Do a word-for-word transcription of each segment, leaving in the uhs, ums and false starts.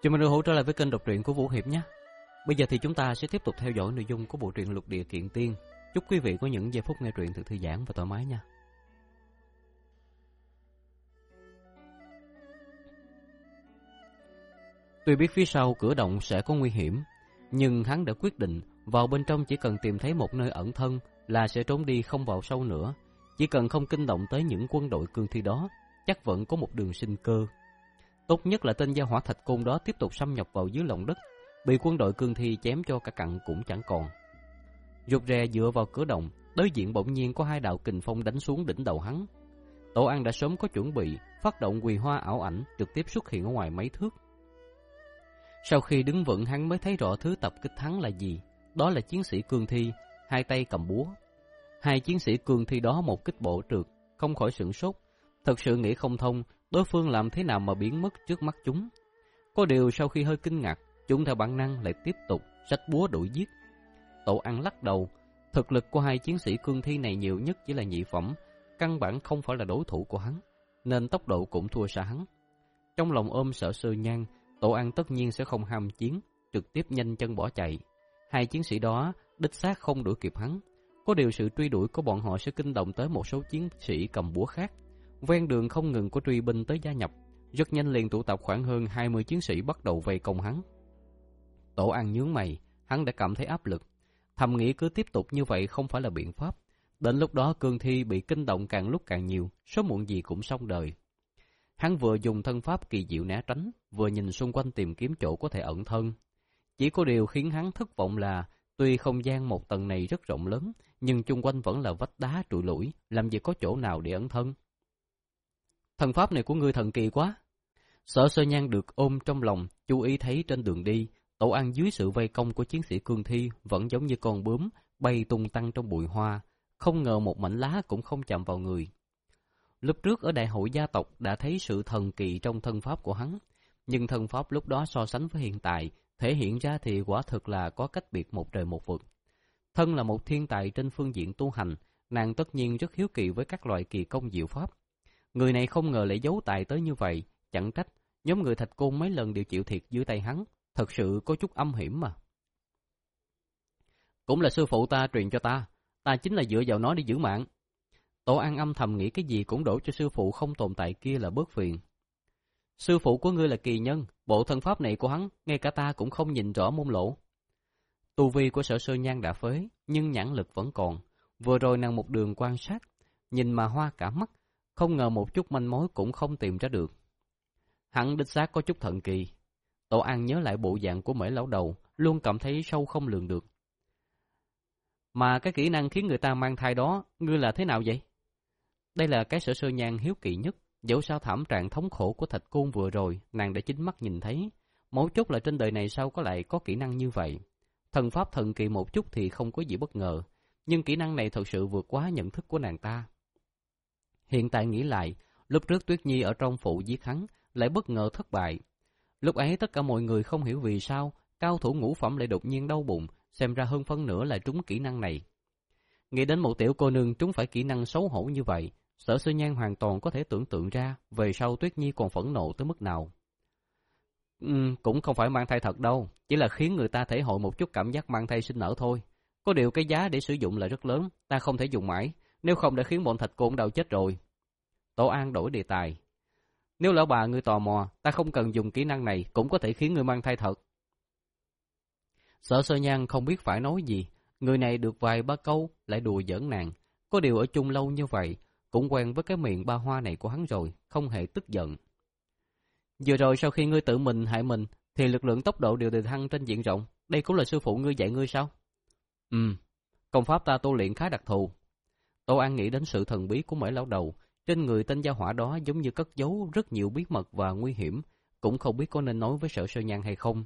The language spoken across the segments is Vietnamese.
Chào mừng được hỗ trợ lại với kênh đọc truyện của Vũ Hiệp nhé. Bây giờ thì chúng ta sẽ tiếp tục theo dõi nội dung của bộ truyện Lục Địa Kiện Tiên. Chúc quý vị có những giây phút nghe truyện thật thư giãn và thoải mái nha. Tuy biết phía sau cửa động sẽ có nguy hiểm, nhưng hắn đã quyết định vào bên trong chỉ cần tìm thấy một nơi ẩn thân là sẽ trốn đi, không vào sâu nữa. Chỉ cần không kinh động tới những quân đội cương thi đó, chắc vẫn có một đường sinh cơ. Tốt nhất là tên gia hỏa thạch côn đó tiếp tục xâm nhập vào dưới lòng đất, bị quân đội cương thi chém cho cả cặn cũng chẳng còn. Rụt rè dựa vào cửa động, đối diện bỗng nhiên có hai đạo kình phong đánh xuống đỉnh đầu hắn. Tổ An đã sớm có chuẩn bị, phát động quỳ hoa ảo ảnh trực tiếp xuất hiện ở ngoài mấy thước. Sau khi đứng vững, hắn mới thấy rõ thứ tập kích hắn là gì. Đó là chiến sĩ cương thi, hai tay cầm búa. Hai chiến sĩ cương thi đó một kích bộ trượt, không khỏi sửng sốt. Thật sự nghĩ không thông, đối phương làm thế nào mà biến mất trước mắt chúng. Có điều sau khi hơi kinh ngạc, chúng theo bản năng lại tiếp tục xách búa đuổi giết. Tổ An lắc đầu, thực lực của hai chiến sĩ cương thi này nhiều nhất chỉ là nhị phẩm, căn bản không phải là đối thủ của hắn, nên tốc độ cũng thua xa hắn. Trong lòng ôm sợ Sơ Nhan, Tổ An tất nhiên sẽ không ham chiến, trực tiếp nhanh chân bỏ chạy. Hai chiến sĩ đó đích xác không đuổi kịp hắn, có điều sự truy đuổi của bọn họ sẽ kinh động tới một số chiến sĩ cầm búa khác. Ven đường không ngừng có truy binh tới gia nhập, rất nhanh liền tụ tập khoảng hơn hai mươi chiến sĩ bắt đầu vây công hắn. Tổ An nhướng mày, hắn đã cảm thấy áp lực, thầm nghĩ cứ tiếp tục như vậy không phải là biện pháp. Đến lúc đó cương thi bị kinh động càng lúc càng nhiều, sớm muộn gì cũng xong đời. Hắn vừa dùng thân pháp kỳ diệu né tránh, vừa nhìn xung quanh tìm kiếm chỗ có thể ẩn thân. Chỉ có điều khiến hắn thất vọng là, tuy không gian một tầng này rất rộng lớn, nhưng chung quanh vẫn là vách đá trụi lủi, làm gì có chỗ nào để ẩn thân. Thần pháp này của ngươi thần kỳ quá. Sở Sơ Nhan được ôm trong lòng, chú ý thấy trên đường đi, Tổ An dưới sự vây công của chiến sĩ cương thi vẫn giống như con bướm bay tung tăng trong bụi hoa, không ngờ một mảnh lá cũng không chạm vào người. Lúc trước ở đại hội gia tộc đã thấy sự thần kỳ trong thân pháp của hắn, nhưng thân pháp lúc đó so sánh với hiện tại, thể hiện ra thì quả thực là có cách biệt một trời một vực. Thân là một thiên tài trên phương diện tu hành, nàng tất nhiên rất hiếu kỳ với các loại kỳ công diệu pháp. Người này không ngờ lại giấu tài tới như vậy, chẳng trách nhóm người Thạch Côn mấy lần đều chịu thiệt dưới tay hắn, thật sự có chút âm hiểm mà. Cũng là sư phụ ta truyền cho ta, ta chính là dựa vào nó để giữ mạng. Tổ An âm thầm nghĩ cái gì cũng đổ cho sư phụ không tồn tại kia là bớt phiền. Sư phụ của ngươi là kỳ nhân, bộ thân pháp này của hắn, ngay cả ta cũng không nhìn rõ môn lộ. Tu vi của Sở Sơ Nhan đã phế, nhưng nhãn lực vẫn còn. Vừa rồi nàng một đường quan sát, nhìn mà hoa cả mắt, không ngờ một chút manh mối cũng không tìm ra được. Hắn đích xác có chút thần kỳ. Tổ An nhớ lại bộ dạng của Mễ lão đầu, luôn cảm thấy sâu không lường được. Mà cái kỹ năng khiến người ta mang thai đó, ngươi là thế nào vậy? Đây là cái Sở Sơ Nhan hiếu kỳ nhất, dẫu sao thảm trạng thống khổ của Thạch Côn vừa rồi, nàng đã chính mắt nhìn thấy. Mấu chốt là trên đời này sao có lại có kỹ năng như vậy. Thần pháp thần kỳ một chút thì không có gì bất ngờ, nhưng kỹ năng này thật sự vượt quá nhận thức của nàng ta. Hiện tại nghĩ lại, lúc trước Tuyết Nhi ở trong phủ giết hắn, lại bất ngờ thất bại. Lúc ấy tất cả mọi người không hiểu vì sao, cao thủ ngũ phẩm lại đột nhiên đau bụng, xem ra hơn phân nửa là trúng kỹ năng này. Nghĩ đến một tiểu cô nương trúng phải kỹ năng xấu hổ như vậy, Sở Sơ Nhan hoàn toàn có thể tưởng tượng ra về sau Tuyết Nhi còn phẫn nộ tới mức nào. Uhm, cũng không phải mang thai thật đâu, chỉ là khiến người ta thể hội một chút cảm giác mang thai sinh nở thôi. Có điều cái giá để sử dụng là rất lớn, ta không thể dùng mãi, nếu không đã khiến bọn Thạch Côn đầu chết rồi. Tổ An đổi đề tài. Nếu lão bà ngươi tò mò, ta không cần dùng kỹ năng này cũng có thể khiến ngươi mang thai thật. Sở Sơ Nhan không biết phải nói gì, người này được vài ba câu lại đùa giỡn nàng. Có điều ở chung lâu như vậy, cũng quen với cái miệng ba hoa này của hắn rồi, không hề tức giận. Vừa rồi sau khi ngươi tự mình hại mình, thì lực lượng tốc độ đều đề thăng trên diện rộng, đây cũng là sư phụ ngươi dạy ngươi sao? Ừm, công pháp ta tu luyện khá đặc thù. Tô An nghĩ đến sự thần bí của Mễ lão đầu, trên người tên gia hỏa đó giống như cất giấu rất nhiều bí mật và nguy hiểm, cũng không biết có nên nói với Sở Sơ Nhan hay không.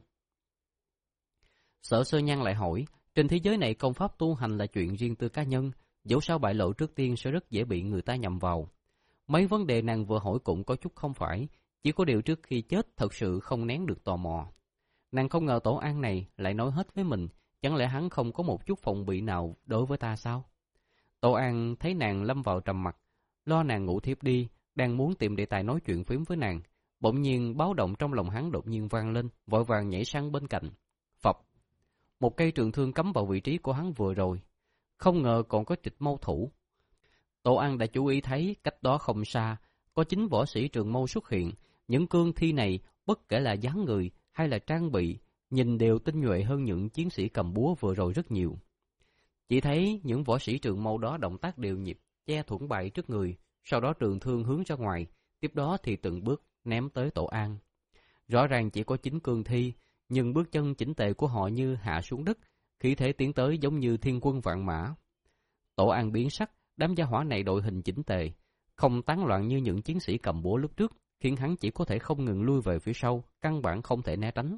Sở Sơ Nhan lại hỏi, trên thế giới này công pháp tu hành là chuyện riêng tư cá nhân, dẫu sao bại lộ trước tiên sẽ rất dễ bị người ta nhầm vào. Mấy vấn đề nàng vừa hỏi cũng có chút không phải, chỉ có điều trước khi chết thật sự không nén được tò mò. Nàng không ngờ Tổ An này lại nói hết với mình, chẳng lẽ hắn không có một chút phòng bị nào đối với ta sao? Tổ An thấy nàng lâm vào trầm mặc, lo nàng ngủ thiếp đi, đang muốn tìm đề tài nói chuyện phím với nàng, Bỗng nhiên báo động trong lòng hắn đột nhiên vang lên, vội vàng nhảy sang bên cạnh. Phập! Một cây trường thương cắm vào vị trí của hắn vừa rồi. Không ngờ còn có trịch mâu thủ. Tổ An đã chú ý thấy cách đó không xa, có chính võ sĩ trường mâu xuất hiện. Những cương thi này, bất kể là dáng người hay là trang bị, nhìn đều tinh nhuệ hơn những chiến sĩ cầm búa vừa rồi rất nhiều. Chỉ thấy những võ sĩ trường mâu đó động tác đều nhịp, che thuẫn bài trước người, sau đó trường thương hướng ra ngoài, tiếp đó thì từng bước ném tới Tổ An. Rõ ràng chỉ có chín cương thi, nhưng bước chân chỉnh tề của họ như hạ xuống đất, khí thế tiến tới giống như thiên quân vạn mã. Tổ An biến sắc, đám gia hỏa này đội hình chỉnh tề, không tán loạn như những chiến sĩ cầm búa lúc trước, khiến hắn chỉ có thể không ngừng lui về phía sau, căn bản không thể né tránh.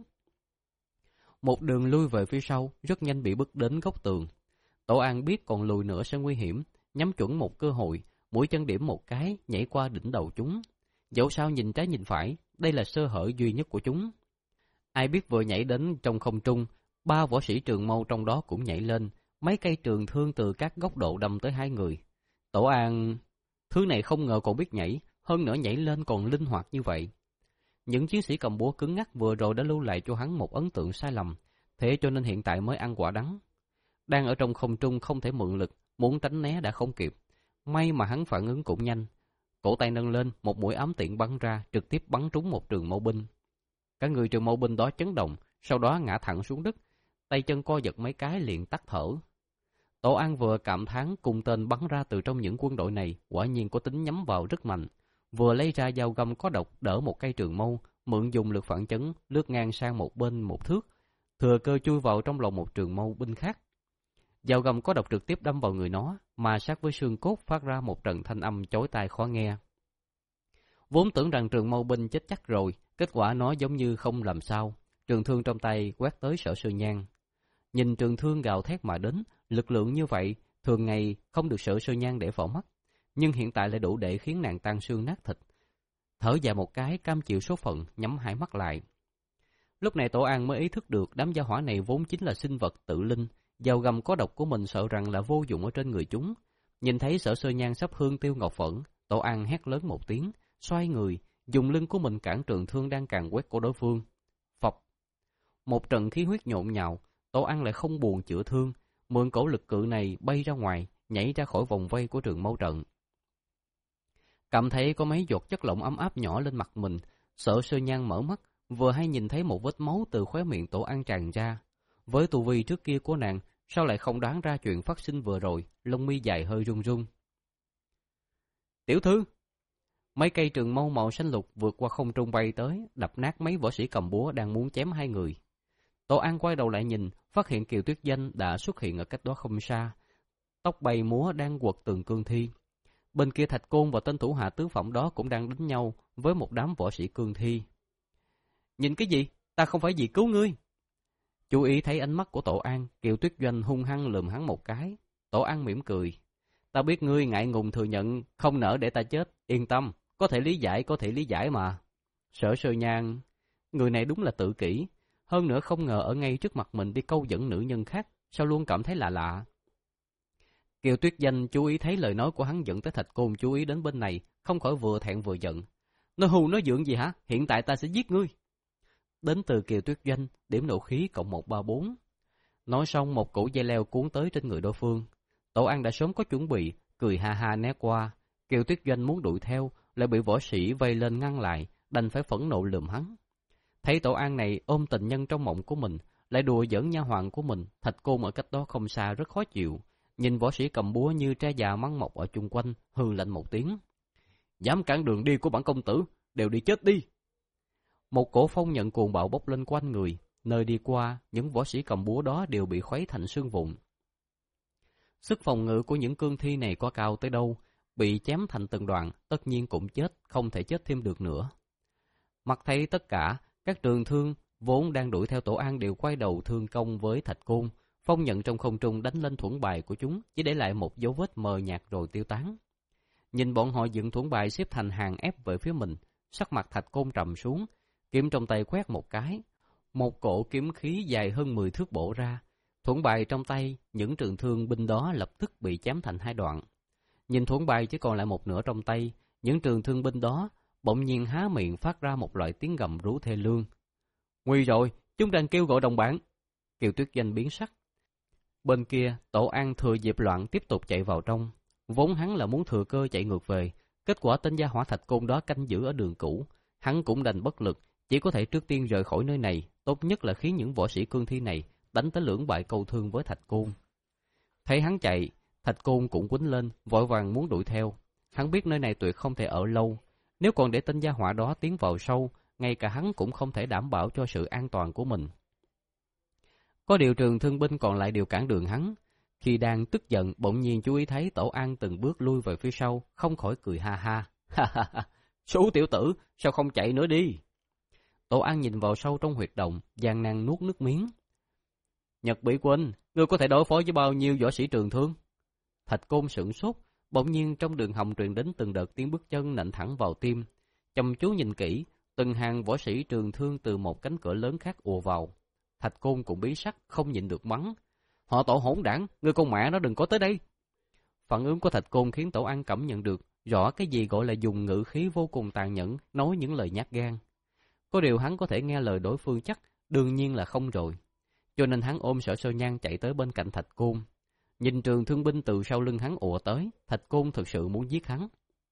Một đường lui về phía sau, rất nhanh bị bức đến góc tường. Tổ An biết còn lùi nữa sẽ nguy hiểm, nhắm chuẩn một cơ hội, mũi chân điểm một cái, nhảy qua đỉnh đầu chúng. Dẫu sao nhìn trái nhìn phải, đây là sơ hở duy nhất của chúng. Ai biết vừa nhảy đến trong không trung, ba võ sĩ trường mâu trong đó cũng nhảy lên, mấy cây trường thương từ các góc độ đâm tới hai người. Tổ An, thứ này không ngờ còn biết nhảy, hơn nữa nhảy lên còn linh hoạt như vậy. Những chiến sĩ cầm búa cứng ngắc vừa rồi đã lưu lại cho hắn một ấn tượng sai lầm, thế cho nên hiện tại mới ăn quả đắng. Đang ở trong không trung không thể mượn lực, muốn tránh né đã không kịp. May mà hắn phản ứng cũng nhanh. Cổ tay nâng lên, một mũi ám tiện bắn ra, trực tiếp bắn trúng một trường mâu binh. Cả người trường mâu binh đó chấn động, sau đó ngã thẳng xuống đất, tay chân co giật mấy cái liền tắt thở. Tổ An vừa cảm thán cùng tên bắn ra từ trong những quân đội này, quả nhiên có tính nhắm vào rất mạnh. Vừa lấy ra dao găm có độc đỡ một cây trường mâu, mượn dùng lực phản chấn, lướt ngang sang một bên một thước, thừa cơ chui vào trong lòng một trường mâu binh khác. Dao găm có độc trực tiếp đâm vào người nó, mà sát với xương cốt phát ra một trận thanh âm chói tai khó nghe. Vốn tưởng rằng trường mâu binh chết chắc rồi, kết quả nó giống như không làm sao. Trường thương trong tay quét tới Sở Sư Nhan. Nhìn trường thương gào thét mà đến, lực lượng như vậy, thường ngày không được Sở Sư Nhan để vào mắt, nhưng hiện tại lại đủ để khiến nàng tan xương nát thịt. Thở dài một cái, cam chịu số phận, nhắm hai mắt lại. Lúc này Tổ An mới ý thức được đám gia hỏa này vốn chính là sinh vật tự linh, dao găm có độc của mình sợ rằng là vô dụng ở trên người chúng. Nhìn thấy Sở Sư Nhan sắp hương tiêu ngọc phẫn, Tổ An hét lớn một tiếng, xoay người, dùng lưng của mình cản trường thương đang càn quét của đối phương. Phập! Một trận khí huyết nhộn nhạo, Tổ An lại không buồn chữa thương, mượn cổ lực cự này bay ra ngoài, nhảy ra khỏi vòng vây của trường mâu trận. Cảm thấy có mấy giọt chất lỏng ấm áp nhỏ lên mặt mình, Sở Sư Nhan mở mắt, vừa hay nhìn thấy một vết máu từ khóe miệng Tổ An tràn ra. Với tu vi trước kia của nàng, sao lại không đoán ra chuyện phát sinh vừa rồi, lông mi dài hơi run run. Tiểu thư! Mấy cây trường mâu màu xanh lục vượt qua không trung bay tới, đập nát mấy võ sĩ cầm búa đang muốn chém hai người. Tổ An quay đầu lại nhìn, phát hiện Kiều Tuyết Danh đã xuất hiện ở cách đó không xa. Tóc bay múa đang quật tường cương thi. Bên kia Thạch Côn và tên thủ hạ tứ phẩm đó cũng đang đánh nhau với một đám võ sĩ cương thi. Nhìn cái gì? Ta không phải vì cứu ngươi. Chú ý thấy ánh mắt của Tổ An, Kiều Tuyết Doanh hung hăng lườm hắn một cái. Tổ An mỉm cười. Ta biết ngươi ngại ngùng thừa nhận, không nỡ để ta chết, yên tâm, có thể lý giải, có thể lý giải mà. Sở Sư Nhan, người này đúng là tự kỷ, hơn nữa không ngờ ở ngay trước mặt mình đi câu dẫn nữ nhân khác, sao luôn cảm thấy lạ lạ. Kiều Tuyết Danh chú ý thấy lời nói của hắn dẫn tới Thạch Côn chú ý đến bên này, không khỏi vừa thẹn vừa giận. Nói hù nói dượng gì hả? Hiện tại ta sẽ giết ngươi. Đến từ Kiều Tuyết Doanh, điểm nộ khí cộng một ba bốn. Nói xong một củ dây leo cuốn tới trên người đối phương. Tổ An đã sớm có chuẩn bị, cười ha ha né qua. Kiều Tuyết Doanh muốn đuổi theo, lại bị võ sĩ vây lên ngăn lại, đành phải phẫn nộ lườm hắn. Thấy Tổ An này ôm tình nhân trong mộng của mình, lại đùa giỡn nha hoàn của mình, Thạch Côn ở cách đó không xa rất khó chịu. Nhìn võ sĩ cầm búa như tre già măng mọc ở chung quanh, hừ lạnh một tiếng. Dám cản đường đi của bản công tử, đều đi chết đi. Một cổ phong nhận cuồng bạo bốc lên quanh người, nơi đi qua, những võ sĩ cầm búa đó đều bị khuấy thành xương vụn. Sức phòng ngự của những cương thi này có cao tới đâu, bị chém thành từng đoạn, tất nhiên cũng chết, không thể chết thêm được nữa. Mặc thấy tất cả, các trường thương vốn đang đuổi theo Tổ An đều quay đầu thương công với Thạch Côn. Phong nhận trong không trung đánh lên thuẫn bài của chúng, chỉ để lại một dấu vết mờ nhạt rồi tiêu tán. Nhìn bọn họ dựng thuẫn bài xếp thành hàng ép về phía mình, sắc mặt Thạch Côn trầm xuống, kiếm trong tay quét một cái, một cổ kiếm khí dài hơn mười thước bổ ra. Thuẫn bài trong tay những trường thương binh đó lập tức bị chém thành hai đoạn. Nhìn thuẫn bài chỉ còn lại một nửa trong tay, những trường thương binh đó bỗng nhiên há miệng phát ra một loại tiếng gầm rú thê lương. Nguy rồi, chúng đang kêu gọi đồng bạn. Kiều Tuyết Danh biến sắc. Bên kia, Tổ An thừa dịp loạn tiếp tục chạy vào trong. Vốn hắn là muốn thừa cơ chạy ngược về, kết quả tên gia hỏa Thạch Côn đó canh giữ ở đường cũ. Hắn cũng đành bất lực, chỉ có thể trước tiên rời khỏi nơi này, tốt nhất là khiến những võ sĩ cương thi này đánh tới lưỡng bại câu thương với Thạch Côn. Thấy hắn chạy, Thạch Côn cũng quýnh lên, vội vàng muốn đuổi theo. Hắn biết nơi này tuyệt không thể ở lâu, nếu còn để tên gia hỏa đó tiến vào sâu, ngay cả hắn cũng không thể đảm bảo cho sự an toàn của mình. Có điều Trường Thương binh còn lại đều cản đường hắn. Khi đang tức giận, bỗng nhiên chú ý thấy Tổ An từng bước lui về phía sau, không khỏi cười ha ha. Ha ha ha, số tiểu tử, sao không chạy nữa đi? Tổ An nhìn vào sâu trong huyệt động, gian nan nuốt nước miếng. Nhật Bỉ Quân, ngươi có thể đối phó với bao nhiêu võ sĩ Trường Thương? Thạch Côn sửng sốt, bỗng nhiên trong đường hầm truyền đến từng đợt tiếng bước chân nện thẳng vào tim. Chăm chú nhìn kỹ, từng hàng võ sĩ Trường Thương từ một cánh cửa lớn khác ùa vào. Thạch Côn cũng bí sắc, không nhịn được mắng. Họ Tổ hỗn đảng, ngươi con mẹ nó đừng có tới đây. Phản ứng của Thạch Côn khiến Tổ An cảm nhận được rõ cái gì gọi là dùng ngữ khí vô cùng tàn nhẫn, nói những lời nhát gan. Có điều hắn có thể nghe lời đối phương chắc, đương nhiên là không rồi. Cho nên hắn ôm Sở Sơ Nhan chạy tới bên cạnh Thạch Côn. Nhìn Trường Thương binh từ sau lưng hắn ùa tới, Thạch Côn thực sự muốn giết hắn.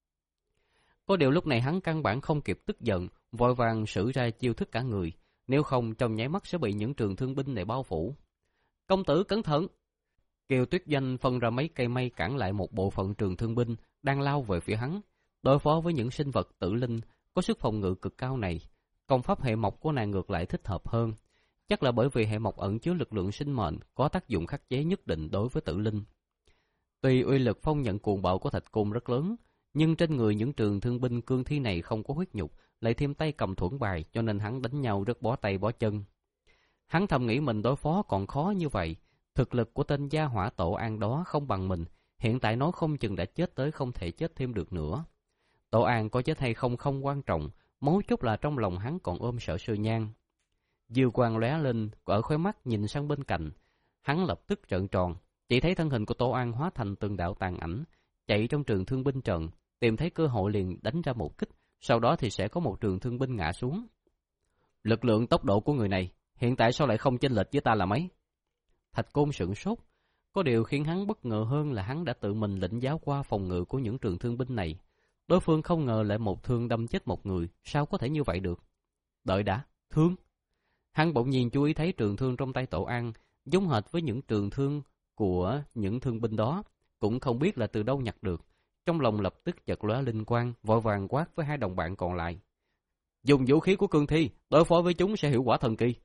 Có điều lúc này hắn căn bản không kịp tức giận, vội vàng sử ra chiêu thức cả người, nếu không trong nháy mắt sẽ bị những Trường Thương binh này bao phủ. Công tử cẩn thận! Kiều Tuyết Danh phân ra mấy cây mây cản lại một bộ phận Trường Thương binh đang lao về phía hắn. Đối phó với những sinh vật tử linh có sức phòng ngự cực cao này, công pháp hệ mộc của nàng ngược lại thích hợp hơn. Chắc là bởi vì hệ mộc ẩn chứa lực lượng sinh mệnh có tác dụng khắc chế nhất định đối với tử linh. Tuy uy lực phong nhận cuồng bạo của Thạch Côn rất lớn, nhưng trên người những Trường Thương binh cương thi này không có huyết nhục, lại thêm tay cầm thuẫn bài, cho nên hắn đánh nhau rất bó tay bó chân. Hắn thầm nghĩ mình đối phó còn khó như vậy, thực lực của tên gia hỏa Tổ An đó không bằng mình, hiện tại nói không chừng đã chết tới không thể chết thêm được nữa. Tổ An có chết hay không không quan trọng, mấu chốt là trong lòng hắn còn ôm Sở Sơ Nhan. Dư quang lóe lên, ở khóe mắt nhìn sang bên cạnh, hắn lập tức trợn tròn, chỉ thấy thân hình của Tổ An hóa thành từng đạo tàn ảnh, chạy trong Trường Thương binh trận, tìm thấy cơ hội liền đánh ra một kích, sau đó thì sẽ có một Trường Thương binh ngã xuống. Lực lượng tốc độ của người này, hiện tại sao lại không chênh lệch với ta là mấy? Thạch Côn sửng sốt, có điều khiến hắn bất ngờ hơn là hắn đã tự mình lĩnh giáo qua phòng ngự của những Trường Thương binh này. Đối phương không ngờ lại một thương đâm chết một người, sao có thể như vậy được? Đợi đã, thương! Hắn bỗng nhiên chú ý thấy trường thương trong tay Tổ An, giống hệt với những trường thương của những thương binh đó, cũng không biết là từ đâu nhặt được. Trong lòng lập tức chợt lóe linh quang, vội vàng quát với hai đồng bạn còn lại. Dùng vũ khí của cương thi, đối phó với chúng sẽ hiệu quả thần kỳ.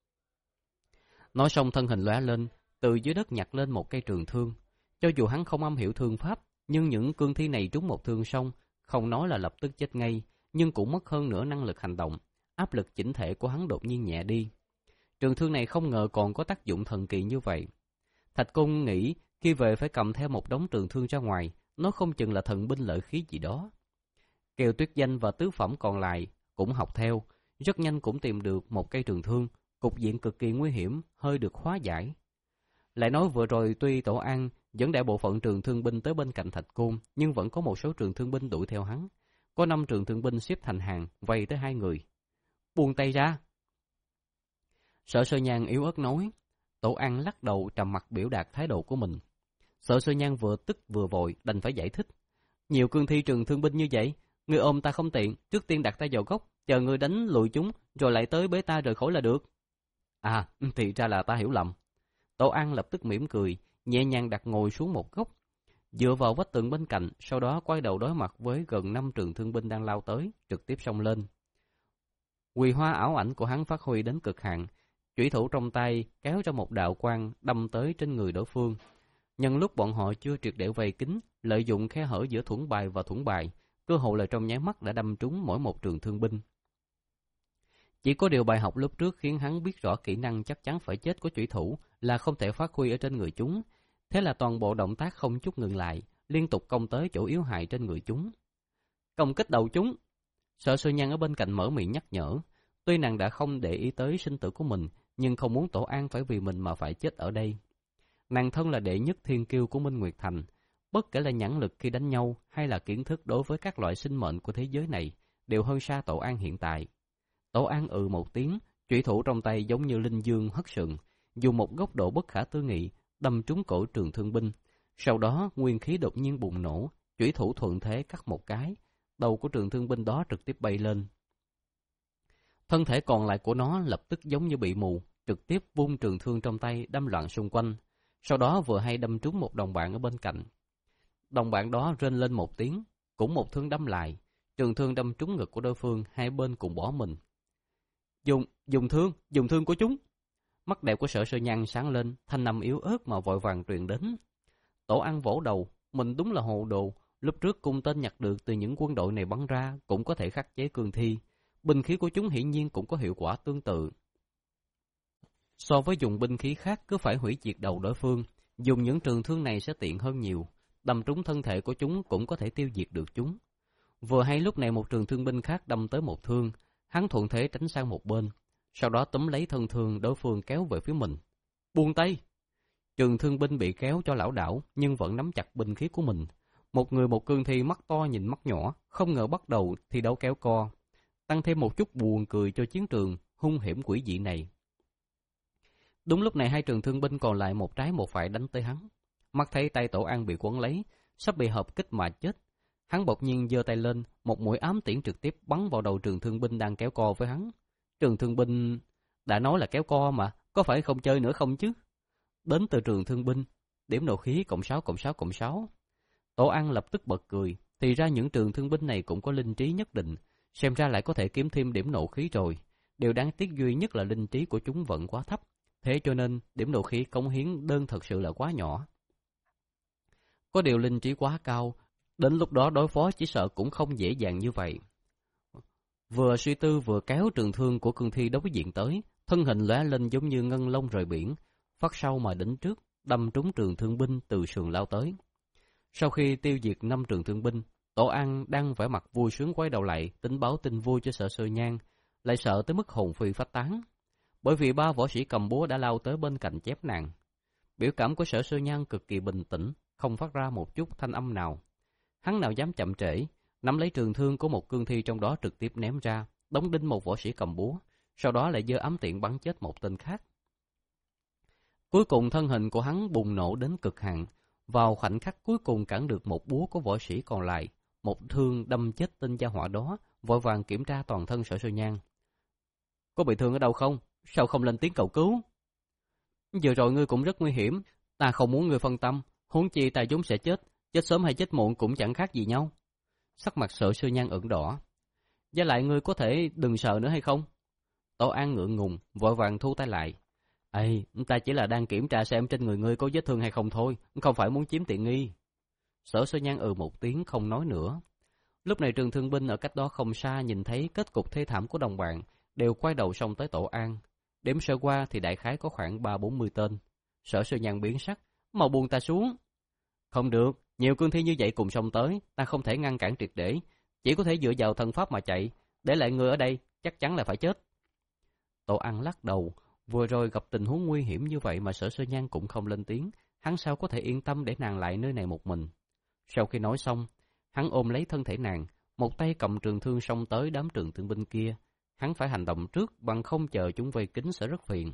Nói xong thân hình lóe lên, từ dưới đất nhặt lên một cây trường thương. Cho dù hắn không am hiểu thương pháp, nhưng những cương thi này trúng một thương xong, không nói là lập tức chết ngay, nhưng cũng mất hơn nửa năng lực hành động. Áp lực chỉnh thể của hắn đột nhiên nhẹ đi. Trường thương này không ngờ còn có tác dụng thần kỳ như vậy. Thạch Côn nghĩ khi về phải cầm theo một đống trường thương ra ngoài, nó không chừng là thần binh lợi khí gì đó. Kiều Tuyết Danh và tứ phẩm còn lại cũng học theo, rất nhanh cũng tìm được một cây trường thương, cục diện cực kỳ nguy hiểm, hơi được hóa giải. Lại nói vừa rồi tuy Tổ An dẫn đại bộ phận trường thương binh tới bên cạnh Thạch Côn, nhưng vẫn có một số trường thương binh đuổi theo hắn. Có năm trường thương binh xếp thành hàng, vây tới hai người. Buông tay ra! Sở Sơ Nhan yếu ớt nói. Tổ An lắc đầu trầm mặc biểu đạt thái độ của mình. Sở Sơ Nhan vừa tức vừa vội, đành phải giải thích. Nhiều cương thi trường thương binh như vậy, người ôm ta không tiện, trước tiên đặt ta vào góc, chờ người đánh lùi chúng, rồi lại tới bế ta rời khỏi là được. À, thì ra là ta hiểu lầm. Tổ An lập tức mỉm cười, nhẹ nhàng đặt ngồi xuống một góc, dựa vào vách tường bên cạnh, sau đó quay đầu đối mặt với gần năm trường thương binh đang lao tới, trực tiếp xông lên. Quỳ hoa ảo ảnh của hắn phát huy đến cực hạn, chủy thủ trong tay kéo ra một đạo quang đâm tới trên người đối phương. Nhân lúc bọn họ chưa triệt để vây kín, lợi dụng khe hở giữa thuẫn bài và thuẫn bài, cơ hội là trong nháy mắt đã đâm trúng mỗi một trường thương binh. Chỉ có điều bài học lúc trước khiến hắn biết rõ kỹ năng chắc chắn phải chết của chủy thủ là không thể phát huy ở trên người chúng. Thế là toàn bộ động tác không chút ngừng lại, liên tục công tới chỗ yếu hại trên người chúng. Công kích đầu chúng! Sở Sơ Nhan ở bên cạnh mở miệng nhắc nhở. Tuy nàng đã không để ý tới sinh tử của mình, nhưng không muốn Tổ An phải vì mình mà phải chết ở đây. Nàng thân là đệ nhất thiên kiêu của Minh Nguyệt Thành. Bất kể là nhãn lực khi đánh nhau hay là kiến thức đối với các loại sinh mệnh của thế giới này, đều hơn xa Tổ An hiện tại. Tổ An ừ một tiếng, chủy thủ trong tay giống như linh dương hất sừng, dùng một góc độ bất khả tư nghị đâm trúng cổ Trường Thương binh. Sau đó nguyên khí đột nhiên bùng nổ, chủy thủ thuận thế cắt một cái, đầu của Trường Thương binh đó trực tiếp bay lên. Thân thể còn lại của nó lập tức giống như bị mù, trực tiếp vung trường thương trong tay đâm loạn xung quanh. Sau đó vừa hay đâm trúng một đồng bạn ở bên cạnh. Đồng bạn đó rên lên một tiếng, cũng một thương đâm lại. Trường thương đâm trúng ngực của đối phương, hai bên cùng bỏ mình. Dùng, dùng thương, dùng thương của chúng. Mắt đẹp của Sở Sơ Nhan sáng lên, thanh âm yếu ớt mà vội vàng truyền đến. Tổ An vỗ đầu, mình đúng là hồ đồ. Lúc trước cung tên nhặt được từ những quân đội này bắn ra cũng có thể khắc chế cương thi. Binh khí của chúng hiển nhiên cũng có hiệu quả tương tự. So với dùng binh khí khác cứ phải hủy diệt đầu đối phương, dùng những trường thương này sẽ tiện hơn nhiều. Đâm trúng thân thể của chúng cũng có thể tiêu diệt được chúng. Vừa hay lúc này một trường thương binh khác đâm tới một thương, hắn thuận thế tránh sang một bên, sau đó túm lấy thân thương đối phương kéo về phía mình. Buông tay! Trường thương binh bị kéo cho lảo đảo nhưng vẫn nắm chặt binh khí của mình. Một người một cương thi mắt to nhìn mắt nhỏ, không ngờ bắt đầu thi đấu kéo co, tăng thêm một chút buồn cười cho chiến trường hung hiểm quỷ dị này. Đúng lúc này hai trường thương binh còn lại một trái một phải đánh tới hắn. Mắt thấy tay Tổ An bị quấn lấy, sắp bị hợp kích mà chết. Hắn bỗng nhiên giơ tay lên, một mũi ám tiễn trực tiếp bắn vào đầu trường thương binh đang kéo co với hắn. Trường thương binh đã nói là kéo co mà, có phải không chơi nữa không chứ? Đến từ trường thương binh, điểm nộ khí cộng sáu cộng sáu cộng sáu. Tổ An lập tức bật cười, thì ra những trường thương binh này cũng có linh trí nhất định, xem ra lại có thể kiếm thêm điểm nộ khí rồi. Điều đáng tiếc duy nhất là linh trí của chúng vẫn quá thấp, thế cho nên điểm nộ khí cống hiến đơn thật sự là quá nhỏ. Có điều linh trí quá cao, đến lúc đó đối phó chỉ sợ cũng không dễ dàng như vậy. Vừa suy tư vừa kéo trường thương của cương thi đối diện tới, thân hình lóe lên giống như ngân long rời biển, phát sau mà đỉnh trước, đâm trúng trường thương binh từ sườn lao tới. Sau khi tiêu diệt năm trường thương binh, Tổ An đang vẻ mặt vui sướng quay đầu lại, tính báo tin vui cho Sở Sơ Nhan, lại sợ tới mức hồn phi phách tán. Bởi vì ba võ sĩ cầm búa đã lao tới bên cạnh chém nàng. Biểu cảm của Sở Sơ Nhan cực kỳ bình tĩnh, không phát ra một chút thanh âm nào. Hắn nào dám chậm trễ, nắm lấy trường thương của một cương thi trong đó trực tiếp ném ra, đóng đinh một võ sĩ cầm búa, sau đó lại giơ ám tiễn bắn chết một tên khác. Cuối cùng thân hình của hắn bùng nổ đến cực hạn, vào khoảnh khắc cuối cùng cản được một búa của võ sĩ còn lại, một thương đâm chết tên gia hỏa đó, vội vàng kiểm tra toàn thân Sở Sơ Nhan. Có bị thương ở đâu không? Sao không lên tiếng cầu cứu? Vừa rồi ngươi cũng rất nguy hiểm, ta không muốn ngươi phân tâm, huống chi ta vốn sẽ chết, chết sớm hay chết muộn cũng chẳng khác gì nhau. Sắc mặt Sở Sơ Nhan ửng đỏ. Với lại ngươi có thể đừng sợ nữa hay không? Tổ An ngượng ngùng, vội vàng thu tay lại. Ê, ta chỉ là đang kiểm tra xem trên người ngươi có vết thương hay không thôi, không phải muốn chiếm tiện nghi. Sở Sơ Nhan ừ một tiếng không nói nữa. Lúc này trường thương binh ở cách đó không xa nhìn thấy kết cục thê thảm của đồng bạn, đều quay đầu xông tới Tổ An. Đếm sơ qua thì đại khái có khoảng ba bốn mươi tên. Sở Sơ Nhan biến sắc, mau buông ta xuống. Không được, nhiều cương thi như vậy cùng xông tới, ta không thể ngăn cản triệt để, chỉ có thể dựa vào thần pháp mà chạy, để lại người ở đây chắc chắn là phải chết. Tổ An lắc đầu, vừa rồi gặp tình huống nguy hiểm như vậy mà Sở Sơ Nhan cũng không lên tiếng, hắn sao có thể yên tâm để nàng lại nơi này một mình. Sau khi nói xong, hắn ôm lấy thân thể nàng, một tay cầm trường thương xông tới đám trường thương binh kia. Hắn phải hành động trước, bằng không chờ chúng vây kín sẽ rất phiền.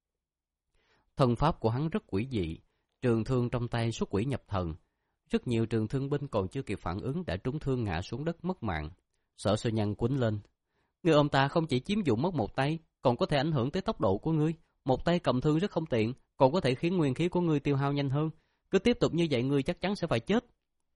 Thân pháp của hắn rất quỷ dị, trường thương trong tay xuất quỷ nhập thần. Rất nhiều trường thương binh còn chưa kịp phản ứng đã trúng thương ngã xuống đất mất mạng. Sở Sơ Nhan quýnh lên. Ngươi ôm ta không chỉ chiếm dụng mất một tay, còn có thể ảnh hưởng tới tốc độ của ngươi. Một tay cầm thương rất không tiện, còn có thể khiến nguyên khí của ngươi tiêu hao nhanh hơn. Cứ tiếp tục như vậy ngươi chắc chắn sẽ phải chết.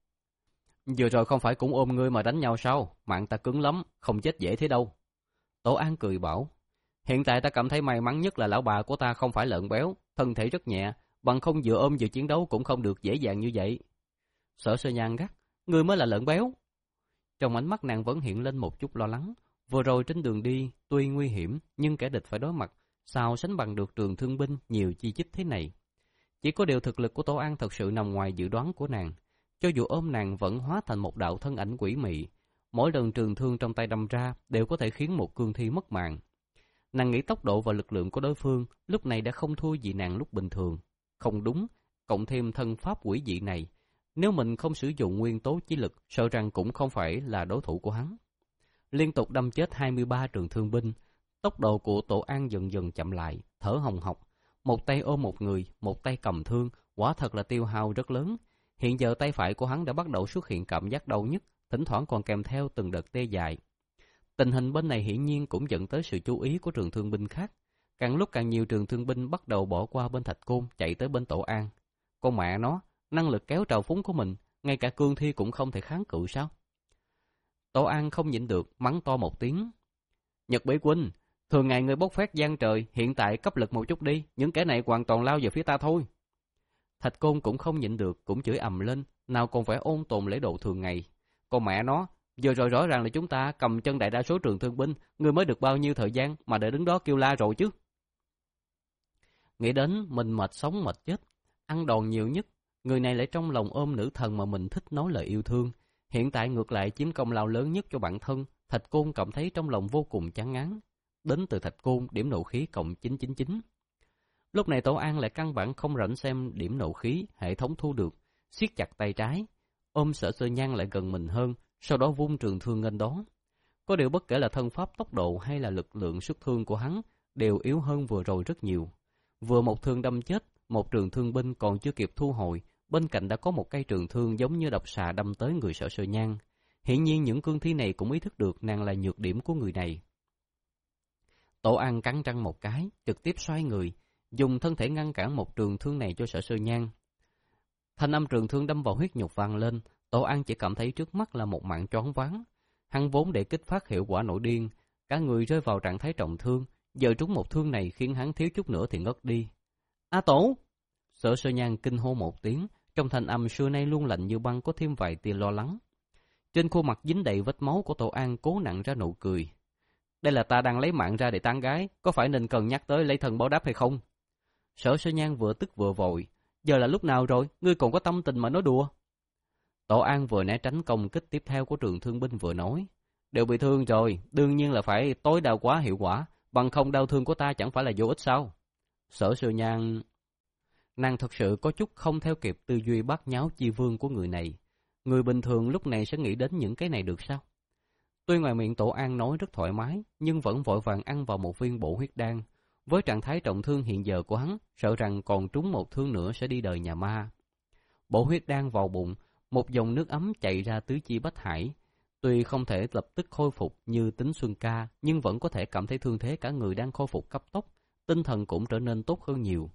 Vừa rồi không phải cũng ôm ngươi mà đánh nhau sao? Mạng ta cứng lắm, không chết dễ thế đâu. Tổ An cười bảo. Hiện tại ta cảm thấy may mắn nhất là lão bà của ta không phải lợn béo, thân thể rất nhẹ, bằng không vừa ôm vừa chiến đấu cũng không được dễ dàng như vậy. Sở Sơ Nhan gắt, ngươi mới là lợn béo. Trong ánh mắt nàng vẫn hiện lên một chút lo lắng. Vừa rồi trên đường đi, tuy nguy hiểm, nhưng kẻ địch phải đối mặt, sao sánh bằng được trường thương binh nhiều chi chít thế này. Chỉ có điều thực lực của Tổ An thật sự nằm ngoài dự đoán của nàng. Cho dù ôm nàng vẫn hóa thành một đạo thân ảnh quỷ mị, mỗi lần trường thương trong tay đâm ra đều có thể khiến một cương thi mất mạng. Nàng nghĩ tốc độ và lực lượng của đối phương lúc này đã không thua gì nàng lúc bình thường. Không đúng, cộng thêm thân pháp quỷ dị này, nếu mình không sử dụng nguyên tố chí lực, sợ rằng cũng không phải là đối thủ của hắn. liên tục đâm chết hai mươi ba trường thương binh. Tốc độ của Tổ An dần dần chậm lại, thở hồng hộc. Một tay ôm một người, một tay cầm thương, quả thật là tiêu hao rất lớn. Hiện giờ tay phải của hắn đã bắt đầu xuất hiện cảm giác đau nhức, thỉnh thoảng còn kèm theo từng đợt tê dại. Tình hình bên này hiển nhiên cũng dẫn tới sự chú ý của trường thương binh khác. Càng lúc càng nhiều trường thương binh bắt đầu bỏ qua bên Thạch Côn, chạy tới bên Tổ An. Con mẹ nó, năng lực kéo trào phúng của mình, ngay cả cương thi cũng không thể kháng cự sao? Tổ An không nhịn được, mắng to một tiếng. Nhật Bỉ huynh, thường ngày người bốc phét giang trời, hiện tại cấp lực một chút đi, những kẻ này hoàn toàn lao về phía ta thôi. Thạch Côn cũng không nhịn được, cũng chửi ầm lên, nào còn phải ôn tồn lễ độ thường ngày. Con mẹ nó, giờ rồi rõ ràng là chúng ta cầm chân đại đa số trường thương binh, người mới được bao nhiêu thời gian mà để đứng đó kêu la rồi chứ. Nghĩ đến mình mệt sống mệt chết, ăn đòn nhiều nhất, người này lại trong lòng ôm nữ thần mà mình thích nói lời yêu thương. Hiện tại ngược lại chiếm công lao lớn nhất cho bản thân, Thạch Côn cảm thấy trong lòng vô cùng chán ngán. Đến từ Thạch Côn, điểm nộ khí cộng chín chín chín. Lúc này Tổ An lại căn bản không rảnh xem điểm nộ khí, hệ thống thu được, siết chặt tay trái, ôm Sở Sơ Nhan lại gần mình hơn, sau đó vung trường thương nghênh đón. Có điều bất kể là thân pháp, tốc độ hay là lực lượng xuất thương của hắn, đều yếu hơn vừa rồi rất nhiều. Vừa một thương đâm chết, một trường thương binh còn chưa kịp thu hồi, bên cạnh đã có một cây trường thương giống như độc xà đâm tới người Sở Sơ Nhan. Hiển nhiên những cương thi này cũng ý thức được nàng là nhược điểm của người này. Tổ An cắn răng một cái, trực tiếp xoay người, dùng thân thể ngăn cản một trường thương này cho Sở Sơ Nhan. Thanh âm trường thương đâm vào huyết nhục vang lên, Tổ An chỉ cảm thấy trước mắt là một mảng choáng váng. Hắn vốn để kích phát hiệu quả nổi điên, cả người rơi vào trạng thái trọng thương, giờ trúng một thương này khiến hắn thiếu chút nữa thì ngất đi. A Tổ! Sở Sơ Nhan kinh hô một tiếng, trong thanh âm xưa nay luôn lạnh như băng có thêm vài tia lo lắng. Trên khuôn mặt dính đầy vết máu của Tổ An cố nặn ra nụ cười. Đây là ta đang lấy mạng ra để tán gái, có phải nên cần nhắc tới lấy thần báo đáp hay không? Sở Sơ Nhan vừa tức vừa vội. Giờ là lúc nào rồi, ngươi còn có tâm tình mà nói đùa? Tổ An vừa né tránh công kích tiếp theo của trường thương binh vừa nói. Đều bị thương rồi, đương nhiên là phải tối đa quá hiệu quả, bằng không đau thương của ta chẳng phải là vô ích sao? Sở Sơ Nhan... Nàng thật sự có chút không theo kịp tư duy bát nháo chi vương của người này. Người bình thường lúc này sẽ nghĩ đến những cái này được sao? Tuy ngoài miệng Tổ An nói rất thoải mái, nhưng vẫn vội vàng ăn vào một viên bổ huyết đan. Với trạng thái trọng thương hiện giờ của hắn, sợ rằng còn trúng một thương nữa sẽ đi đời nhà ma. Bổ huyết đan vào bụng, một dòng nước ấm chạy ra tứ chi bách hải. Tuy không thể lập tức khôi phục như Tính Xuân Ca, nhưng vẫn có thể cảm thấy thương thế cả người đang khôi phục cấp tốc, tinh thần cũng trở nên tốt hơn nhiều.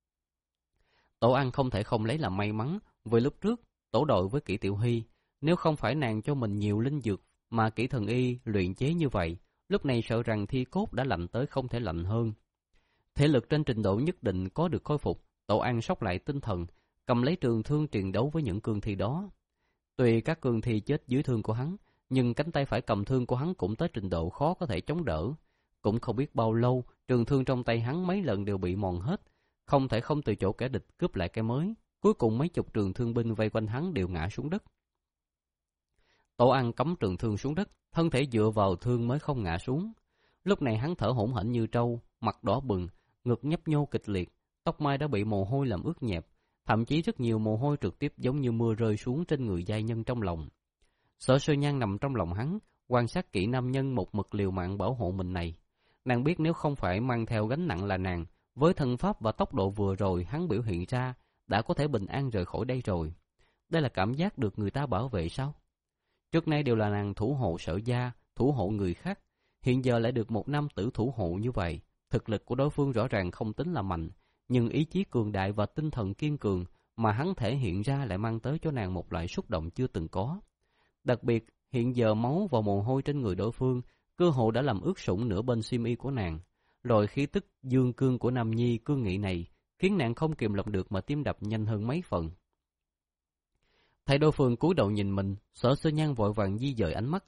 Tổ An không thể không lấy làm may mắn, vì lúc trước, tổ đội với Kỷ Tiểu Hy, nếu không phải nàng cho mình nhiều linh dược mà Kỷ Thần Y luyện chế như vậy, lúc này sợ rằng thi cốt đã lạnh tới không thể lạnh hơn. Thể lực trên trình độ nhất định có được khôi phục, Tổ An sốc lại tinh thần, cầm lấy trường thương triền đấu với những cương thi đó. Tuy các cương thi chết dưới thương của hắn, nhưng cánh tay phải cầm thương của hắn cũng tới trình độ khó có thể chống đỡ. Cũng không biết bao lâu, trường thương trong tay hắn mấy lần đều bị mòn hết, không thể không từ chỗ kẻ địch cướp lại cái mới. Cuối cùng mấy chục trường thương binh vây quanh hắn đều ngã xuống đất. Tổ An cắm trường thương xuống đất, thân thể dựa vào thương mới không ngã xuống. Lúc này hắn thở hổn hển như trâu, mặt đỏ bừng, ngực nhấp nhô kịch liệt, tóc mai đã bị mồ hôi làm ướt nhẹp, thậm chí rất nhiều mồ hôi trực tiếp giống như mưa rơi xuống trên người giai nhân trong lòng. Sở Sơ Nhan nằm trong lòng hắn, quan sát kỹ nam nhân một mực liều mạng bảo hộ mình này. Nàng biết nếu không phải mang theo gánh nặng là nàng, với thân pháp và tốc độ vừa rồi hắn biểu hiện ra, đã có thể bình an rời khỏi đây rồi. Đây là cảm giác được người ta bảo vệ sao? Trước nay đều là nàng thủ hộ Sở gia, thủ hộ người khác, hiện giờ lại được một nam tử thủ hộ như vậy. Thực lực của đối phương rõ ràng không tính là mạnh, nhưng ý chí cường đại và tinh thần kiên cường mà hắn thể hiện ra lại mang tới cho nàng một loại xúc động chưa từng có. Đặc biệt, hiện giờ máu và mồ hôi trên người đối phương, cơ hồ đã làm ướt sũng nửa bên xiêm y của nàng. Rồi khí tức dương cương của nam nhi cương nghị này, khiến nàng không kìm lòng được mà tim đập nhanh hơn mấy phần. Thấy đối phương cúi đầu nhìn mình, Sở Sơ Nhan vội vàng di dời ánh mắt.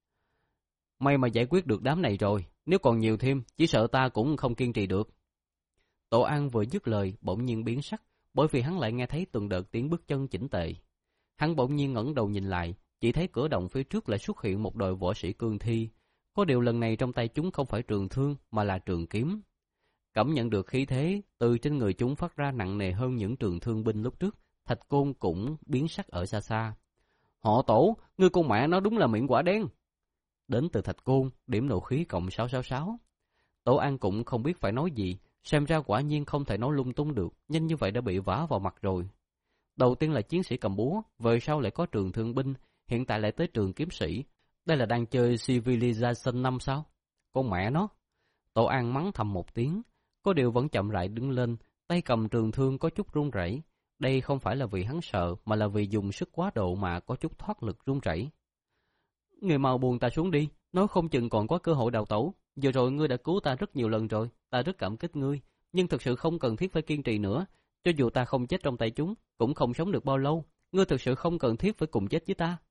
May mà giải quyết được đám này rồi, nếu còn nhiều thêm, chỉ sợ ta cũng không kiên trì được. Tổ An vừa dứt lời, bỗng nhiên biến sắc, bởi vì hắn lại nghe thấy từng đợt tiếng bước chân chỉnh tề. Hắn bỗng nhiên ngẩng đầu nhìn lại, chỉ thấy cửa động phía trước lại xuất hiện một đội võ sĩ cương thi. Có điều lần này trong tay chúng không phải trường thương mà là trường kiếm. Cảm nhận được khí thế từ trên người chúng phát ra nặng nề hơn những trường thương binh lúc trước, Thạch Côn cũng biến sắc ở xa xa. Họ Tổ, ngươi con mẹ nó đúng là miệng quả đen. đến từ Thạch Côn, điểm nộ khí cộng sáu sáu sáu. Tổ An cũng không biết phải nói gì, xem ra quả nhiên không thể nói lung tung được, nhanh như vậy đã bị vả vào mặt rồi. Đầu tiên là chiến sĩ cầm búa, về sau lại có trường thương binh, hiện tại lại tới trường kiếm sĩ. Đây là đang chơi Civilization năm sao? Con mẹ nó! Tổ An mắng thầm một tiếng, có điều vẫn chậm rãi đứng lên, tay cầm trường thương có chút run rẩy. Đây không phải là vì hắn sợ, mà là vì dùng sức quá độ mà có chút thoát lực run rẩy. Người mau buông ta xuống đi, nói không chừng còn có cơ hội đào tẩu. Vừa rồi ngươi đã cứu ta rất nhiều lần rồi, ta rất cảm kích ngươi, nhưng thực sự không cần thiết phải kiên trì nữa. Cho dù ta không chết trong tay chúng, cũng không sống được bao lâu. Ngươi thực sự không cần thiết phải cùng chết với ta.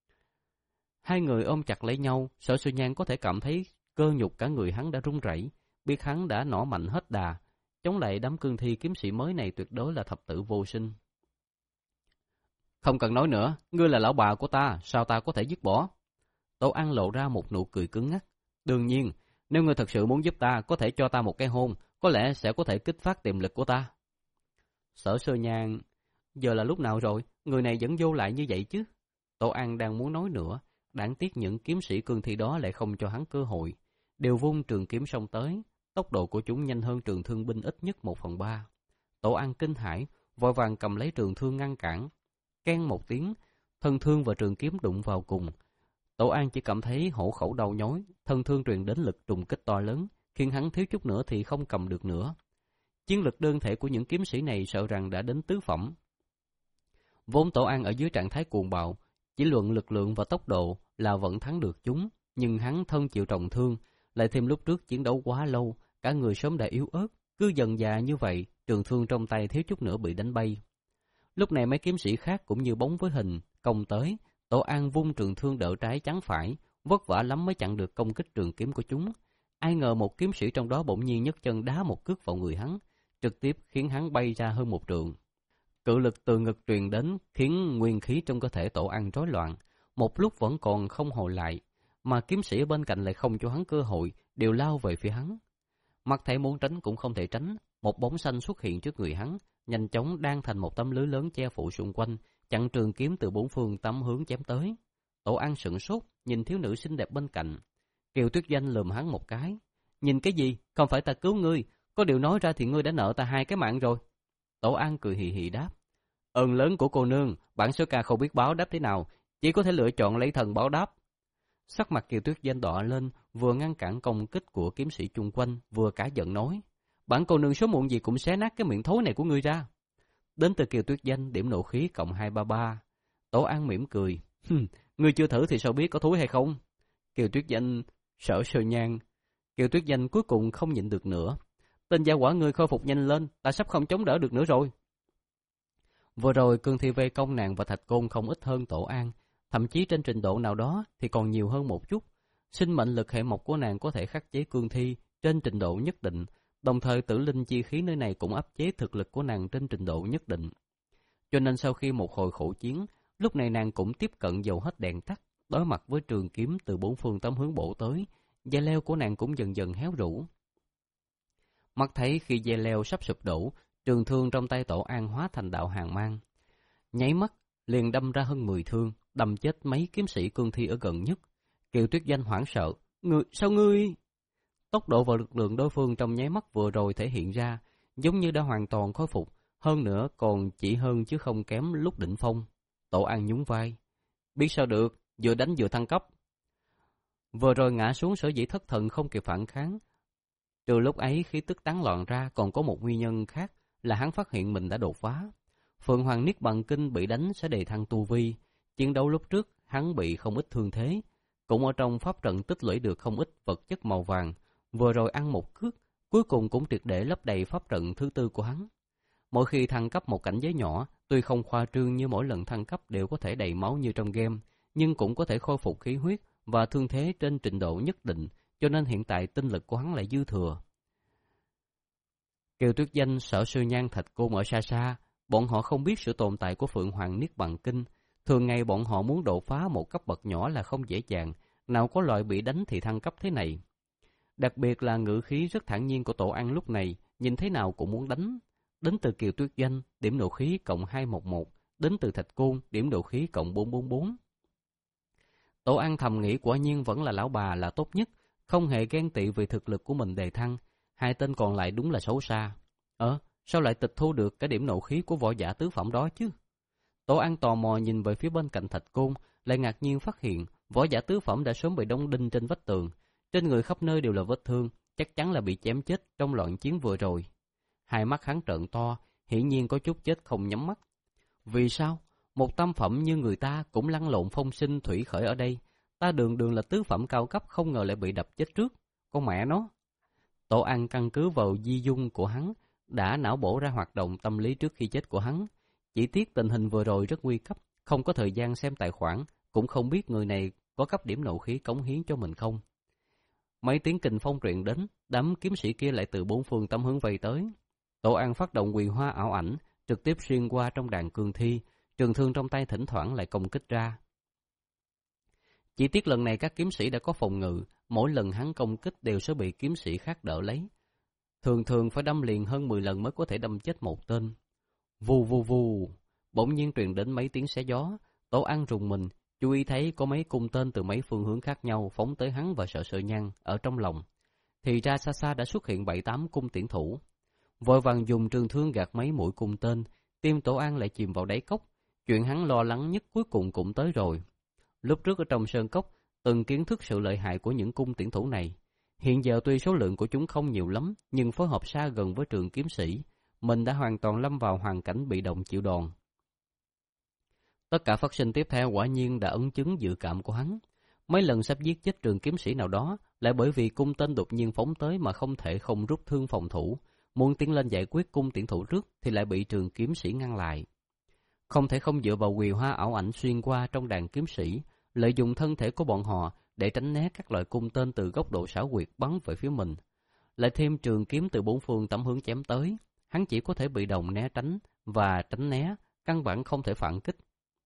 Hai người ôm chặt lấy nhau, Sở Sư Nhan có thể cảm thấy cơ nhục cả người hắn đã run rẩy, biết hắn đã nỏ mạnh hết đà, chống lại đám cương thi kiếm sĩ mới này tuyệt đối là thập tử vô sinh. Không cần nói nữa, ngươi là lão bà của ta, sao ta có thể dứt bỏ? Tổ An lộ ra một nụ cười cứng ngắc. Đương nhiên, nếu ngươi thật sự muốn giúp ta, có thể cho ta một cái hôn, có lẽ sẽ có thể kích phát tiềm lực của ta. Sở Sơ Nhan, giờ là lúc nào rồi, người này vẫn vô lại như vậy chứ? Tổ An đang muốn nói nữa, đáng tiếc những kiếm sĩ cương thi đó lại không cho hắn cơ hội, đều vung trường kiếm xông tới, tốc độ của chúng nhanh hơn trường thương binh ít nhất một phần ba. Tổ An kinh hãi, vội vàng cầm lấy trường thương ngăn cản. Keng một tiếng, thân thương và trường kiếm đụng vào cùng. Tổ An chỉ cảm thấy hổ khẩu đau nhói, thân thương truyền đến lực trùng kích to lớn, khiến hắn thiếu chút nữa thì không cầm được nữa. Chiến lực đơn thể của những kiếm sĩ này sợ rằng đã đến tứ phẩm. Vốn Tổ An ở dưới trạng thái cuồng bạo, chỉ luận lực lượng và tốc độ là vẫn thắng được chúng, nhưng hắn thân chịu trọng thương, lại thêm lúc trước chiến đấu quá lâu, cả người sớm đã yếu ớt, cứ dần già như vậy, trường thương trong tay thiếu chút nữa bị đánh bay. Lúc này mấy kiếm sĩ khác cũng như bóng với hình, công tới, Tổ An vung trường thương đỡ trái chắn phải, vất vả lắm mới chặn được công kích trường kiếm của chúng. Ai ngờ một kiếm sĩ trong đó bỗng nhiên nhấc chân đá một cước vào người hắn, trực tiếp khiến hắn bay ra hơn một trượng. Cự lực từ ngực truyền đến khiến nguyên khí trong cơ thể Tổ An rối loạn, một lúc vẫn còn không hồi lại, mà kiếm sĩ ở bên cạnh lại không cho hắn cơ hội, đều lao về phía hắn. Mặt thảy muốn tránh cũng không thể tránh, một bóng xanh xuất hiện trước người hắn, nhanh chóng đan thành một tấm lưới lớn che phủ xung quanh, chặn trường kiếm từ bốn phương tám hướng chém tới. Tổ An sửng sốt, nhìn thiếu nữ xinh đẹp bên cạnh. Kiều Tuyết Danh lườm hắn một cái. Nhìn cái gì? Không phải ta cứu ngươi, có điều nói ra thì ngươi đã nợ ta hai cái mạng rồi. Tổ An cười hì hì đáp. Ơn lớn của cô nương, bản số ca không biết báo đáp thế nào, chỉ có thể lựa chọn lấy thần báo đáp. Sắc mặt Kiều Tuyết Danh đỏ lên, vừa ngăn cản công kích của kiếm sĩ chung quanh, vừa cả giận nói. Bản cô nương số muộn gì cũng xé nát cái miệng thối này của ngươi ra. Đến từ Kiều Tuyết Danh, điểm nộ khí cộng hai ba ba. Tổ An mỉm cười. Ngươi chưa thử thì sao biết có thối hay không? Kiều Tuyết Danh, Sở Sơ Nhan. Kiều Tuyết Danh cuối cùng không nhịn được nữa. Tên gia quả ngươi khôi phục nhanh lên, ta sắp không chống đỡ được nữa rồi. Vừa rồi cương thi vây công nàng và Thạch Côn không ít hơn Tổ An, thậm chí trên trình độ nào đó thì còn nhiều hơn một chút. Sinh mệnh lực hệ mộc của nàng có thể khắc chế cương thi trên trình độ nhất định, đồng thời tử linh chi khí nơi này cũng áp chế thực lực của nàng trên trình độ nhất định. Cho nên sau khi một hồi khổ chiến, lúc này nàng cũng tiếp cận dầu hết đèn tắt, đối mặt với trường kiếm từ bốn phương tám hướng bổ tới, dây leo của nàng cũng dần dần héo rũ. Mắt thấy khi dây leo sắp sụp đổ, trường thương trong tay Tổ An hóa thành đạo hàn mang. Nháy mắt, liền đâm ra hơn mười thương, đâm chết mấy kiếm sĩ cương thi ở gần nhất. Kiều Tuyết Danh hoảng sợ. Ngươi, sao ngươi? Tốc độ và lực lượng đối phương trong nháy mắt vừa rồi thể hiện ra, giống như đã hoàn toàn khôi phục, hơn nữa còn chỉ hơn chứ không kém lúc đỉnh phong. Tổ An nhún vai. Biết sao được, vừa đánh vừa thăng cấp. Vừa rồi ngã xuống sở dĩ thất thần không kịp phản kháng. Trừ lúc ấy khí tức tán loạn ra còn có một nguyên nhân khác là hắn phát hiện mình đã đột phá. Phượng Hoàng Niết Bàn Kinh bị đánh sẽ đề thăng tu vi. Chiến đấu lúc trước hắn bị không ít thương thế, cũng ở trong pháp trận tích lũy được không ít vật chất màu vàng. Vừa rồi ăn một cước, cuối cùng cũng triệt để lấp đầy pháp trận thứ tư của hắn. Mỗi khi thăng cấp một cảnh giới nhỏ, tuy không khoa trương như mỗi lần thăng cấp đều có thể đầy máu như trong game, nhưng cũng có thể khôi phục khí huyết và thương thế trên trình độ nhất định, cho nên hiện tại tinh lực của hắn lại dư thừa. Kiều Tuyết Danh, Sở Sư Nhan, Thạch Côn ở xa xa, bọn họ không biết sự tồn tại của Phượng Hoàng Niết Bàn Kinh. Thường ngày bọn họ muốn đột phá một cấp bậc nhỏ là không dễ dàng, nào có loại bị đánh thì thăng cấp thế này. Đặc biệt là ngữ khí rất thản nhiên của Tổ An lúc này, nhìn thế nào cũng muốn đánh. Đến từ Kiều Tuyết Danh, điểm nộ khí cộng hai một một, đến từ Thạch Côn, điểm nộ khí cộng bốn bốn bốn. Tổ An thầm nghĩ quả nhiên vẫn là lão bà là tốt nhất, không hề ghen tị vì thực lực của mình đề thăng. Hai tên còn lại đúng là xấu xa. Ờ, sao lại tịch thu được cái điểm nộ khí của võ giả tứ phẩm đó chứ? Tổ An tò mò nhìn về phía bên cạnh Thạch Côn, lại ngạc nhiên phát hiện võ giả tứ phẩm đã sớm bị đóng đinh trên vách tường, trên người khắp nơi đều là vết thương, chắc chắn là bị chém chết trong loạn chiến vừa rồi. Hai mắt hắn trợn to, hiển nhiên có chút chết không nhắm mắt. Vì sao? Một tam phẩm như người ta cũng lăn lộn phong sinh thủy khởi ở đây, ta đường đường là tứ phẩm cao cấp không ngờ lại bị đập chết trước. Con mẹ nó! Tổ An căn cứ vào di dung của hắn, đã não bổ ra hoạt động tâm lý trước khi chết của hắn. Chỉ tiếc tình hình vừa rồi rất nguy cấp, không có thời gian xem tài khoản, cũng không biết người này có cấp điểm nộ khí cống hiến cho mình không. Mấy tiếng kình phong truyền đến, đám kiếm sĩ kia lại từ bốn phương tám hướng vây tới. Tổ An phát động quỳ hoa ảo ảnh, trực tiếp xuyên qua trong đàn cương thi, trường thương trong tay thỉnh thoảng lại công kích ra. Chỉ tiếc lần này các kiếm sĩ đã có phòng ngự, mỗi lần hắn công kích đều sẽ bị kiếm sĩ khác đỡ lấy. Thường thường phải đâm liền hơn mười lần mới có thể đâm chết một tên. Vù vù vù, bỗng nhiên truyền đến mấy tiếng xé gió, Tổ An rùng mình, chú ý thấy có mấy cung tên từ mấy phương hướng khác nhau phóng tới hắn và sợ sợ nhăn ở trong lòng. Thì ra xa xa đã xuất hiện bảy tám cung tiễn thủ. Vội vàng dùng trường thương gạt mấy mũi cung tên, tim Tổ An lại chìm vào đáy cốc. Chuyện hắn lo lắng nhất cuối cùng cũng tới rồi. Lúc trước ở trong sơn cốc, từng kiến thức sự lợi hại của những cung tiễn thủ này. Hiện giờ tuy số lượng của chúng không nhiều lắm, nhưng phối hợp xa gần với trường kiếm sĩ, mình đã hoàn toàn lâm vào hoàn cảnh bị động chịu đòn. Tất cả phát sinh tiếp theo quả nhiên đã ấn chứng dự cảm của hắn. Mấy lần sắp giết chết trường kiếm sĩ nào đó, lại bởi vì cung tên đột nhiên phóng tới mà không thể không rút thương phòng thủ, muốn tiến lên giải quyết cung tiễn thủ trước thì lại bị trường kiếm sĩ ngăn lại. Không thể không dựa vào quỳ hoa ảo ảnh xuyên qua trong đàn kiếm sĩ, lợi dụng thân thể của bọn họ để tránh né các loại cung tên từ góc độ xảo quyệt bắn về phía mình. Lại thêm trường kiếm từ bốn phương tám hướng chém tới, hắn chỉ có thể bị động né tránh và tránh né, căn bản không thể phản kích.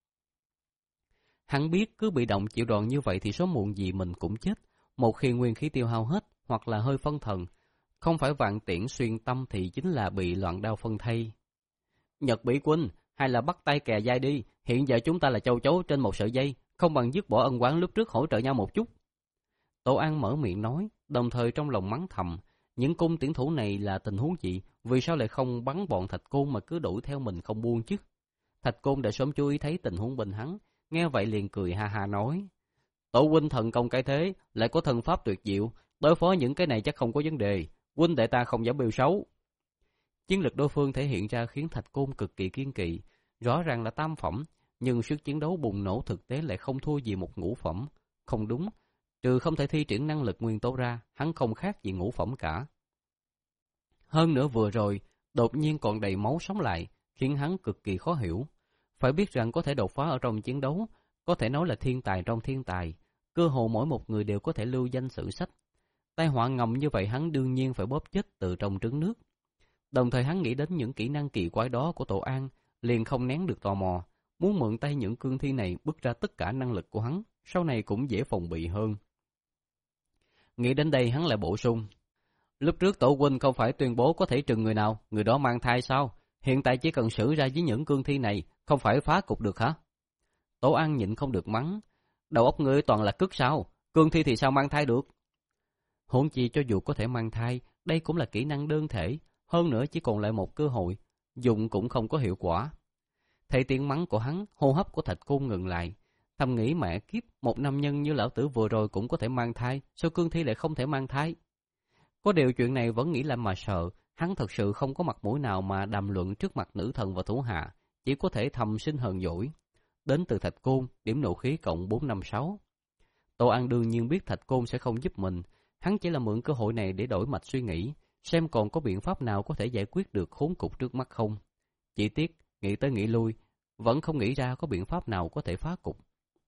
Hắn biết cứ bị động chịu đòn như vậy thì sớm muộn gì mình cũng chết, một khi nguyên khí tiêu hao hết hoặc là hơi phân thần, không phải vạn tiễn xuyên tâm thì chính là bị loạn đao phân thây. Nhật Bỉ Quân, hay là bắt tay kè dai đi, hiện giờ chúng ta là châu chấu trên một sợi dây, không bằng dứt bỏ ân oán lúc trước hỗ trợ nhau một chút. Tổ An mở miệng nói, đồng thời trong lòng mắng thầm, những cung tiễn thủ này là tình huống gì, vì sao lại không bắn bọn Thạch Côn mà cứ đuổi theo mình không buông chứ? Thạch Côn đã sớm chú ý thấy tình huống bên hắn, nghe vậy liền cười ha ha nói, Tổ huynh thần công cái thế, lại có thần pháp tuyệt diệu, đối phó những cái này chắc không có vấn đề, huynh đệ ta không dám bêu xấu. Chiến lực đối phương thể hiện ra khiến Thạch Côn cực kỳ kiên kỵ, rõ ràng là tam phẩm, nhưng sức chiến đấu bùng nổ thực tế lại không thua gì một ngũ phẩm. Không đúng, trừ không thể thi triển năng lực nguyên tố ra, hắn không khác gì ngũ phẩm cả. Hơn nữa vừa rồi, đột nhiên còn đầy máu sống lại, khiến hắn cực kỳ khó hiểu. Phải biết rằng có thể đột phá ở trong chiến đấu, có thể nói là thiên tài trong thiên tài, cơ hồ mỗi một người đều có thể lưu danh sử sách. Tai họa ngầm như vậy hắn đương nhiên phải bóp chết từ trong trứng nước. Đồng thời hắn nghĩ đến những kỹ năng kỳ quái đó của Tổ An, liền không nén được tò mò, muốn mượn tay những cương thi này bứt ra tất cả năng lực của hắn, sau này cũng dễ phòng bị hơn. Nghĩ đến đây hắn lại bổ sung, lúc trước Tổ huynh không phải tuyên bố có thể trừng người nào, người đó mang thai sao? Hiện tại chỉ cần xử ra với những cương thi này, không phải phá cục được hả? Tổ An nhịn không được mắng, đầu óc ngươi toàn là cứt sao, cương thi thì sao mang thai được? Huống chi cho dù có thể mang thai, đây cũng là kỹ năng đơn thể, hơn nữa chỉ còn lại một cơ hội, dùng cũng không có hiệu quả. Thấy tiếng mắng của hắn, hô hấp của Thạch Côn ngừng lại, thầm nghĩ mẹ kiếp, một nam nhân như lão tử vừa rồi cũng có thể mang thai, sao cương thi lại không thể mang thai? Có điều chuyện này vẫn nghĩ làm mà sợ, hắn thật sự không có mặt mũi nào mà đàm luận trước mặt nữ thần và thủ hạ, chỉ có thể thầm sinh hờn dỗi. Đến từ Thạch Côn, điểm nộ khí cộng bốn năm sáu. Tổ An đương nhiên biết Thạch Côn sẽ không giúp mình, hắn chỉ là mượn cơ hội này để đổi mạch suy nghĩ, xem còn có biện pháp nào có thể giải quyết được khốn cục trước mắt không. Chỉ tiếc, nghĩ tới nghĩ lui, vẫn không nghĩ ra có biện pháp nào có thể phá cục.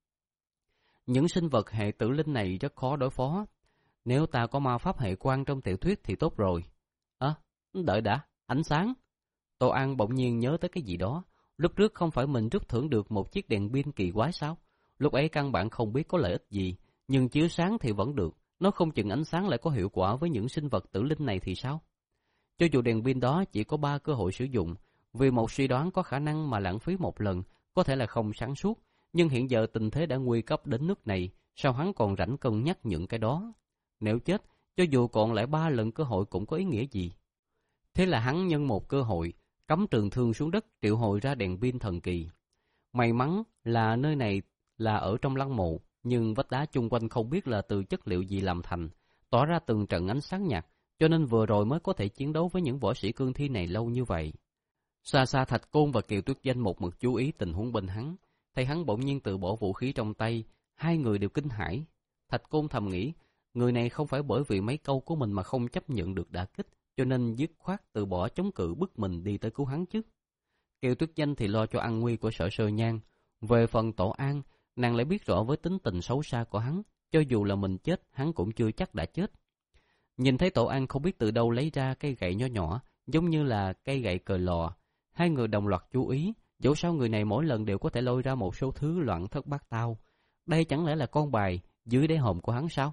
Những sinh vật hệ tử linh này rất khó đối phó. Nếu ta có ma pháp hệ quan trong tiểu thuyết thì tốt rồi. À, đợi đã, ánh sáng. Tô An bỗng nhiên nhớ tới cái gì đó. Lúc trước không phải mình rút thưởng được một chiếc đèn pin kỳ quái sao? Lúc ấy căn bản không biết có lợi ích gì, nhưng chiếu sáng thì vẫn được. Nó không chừng ánh sáng lại có hiệu quả với những sinh vật tử linh này thì sao? Cho dù đèn pin đó chỉ có ba cơ hội sử dụng, vì một suy đoán có khả năng mà lãng phí một lần, có thể là không sáng suốt, nhưng hiện giờ tình thế đã nguy cấp đến nước này, sao hắn còn rảnh cân nhắc những cái đó? Nếu chết, cho dù còn lại ba lần cơ hội cũng có ý nghĩa gì? Thế là hắn nhân một cơ hội, cắm trường thương xuống đất triệu hồi ra đèn pin thần kỳ. May mắn là nơi này là ở trong lăng mộ, nhưng vách đá chung quanh không biết là từ chất liệu gì làm thành, tỏa ra từng trận ánh sáng nhạt, cho nên vừa rồi mới có thể chiến đấu với những võ sĩ cương thi này lâu như vậy. Xa xa Thạch Côn và Kiều Tuyết Danh một mực chú ý tình huống bên hắn, thấy hắn bỗng nhiên từ bỏ vũ khí trong tay, hai người đều kinh hãi. Thạch Côn thầm nghĩ, người này không phải bởi vì mấy câu của mình mà không chấp nhận được đả kích, cho nên dứt khoát từ bỏ chống cự bức mình đi tới cứu hắn chứ. Kiều Tuyết Danh thì lo cho an nguy của Sở Sơ Nhan. Về phần Tổ An, nàng lại biết rõ với tính tình xấu xa của hắn, cho dù là mình chết, hắn cũng chưa chắc đã chết. Nhìn thấy Tổ An không biết từ đâu lấy ra cây gậy nhỏ nhỏ, giống như là cây gậy cờ lò. Hai người đồng loạt chú ý, dẫu sao người này mỗi lần đều có thể lôi ra một số thứ loạn thất bát tao. Đây chẳng lẽ là con bài dưới đáy hòm của hắn sao?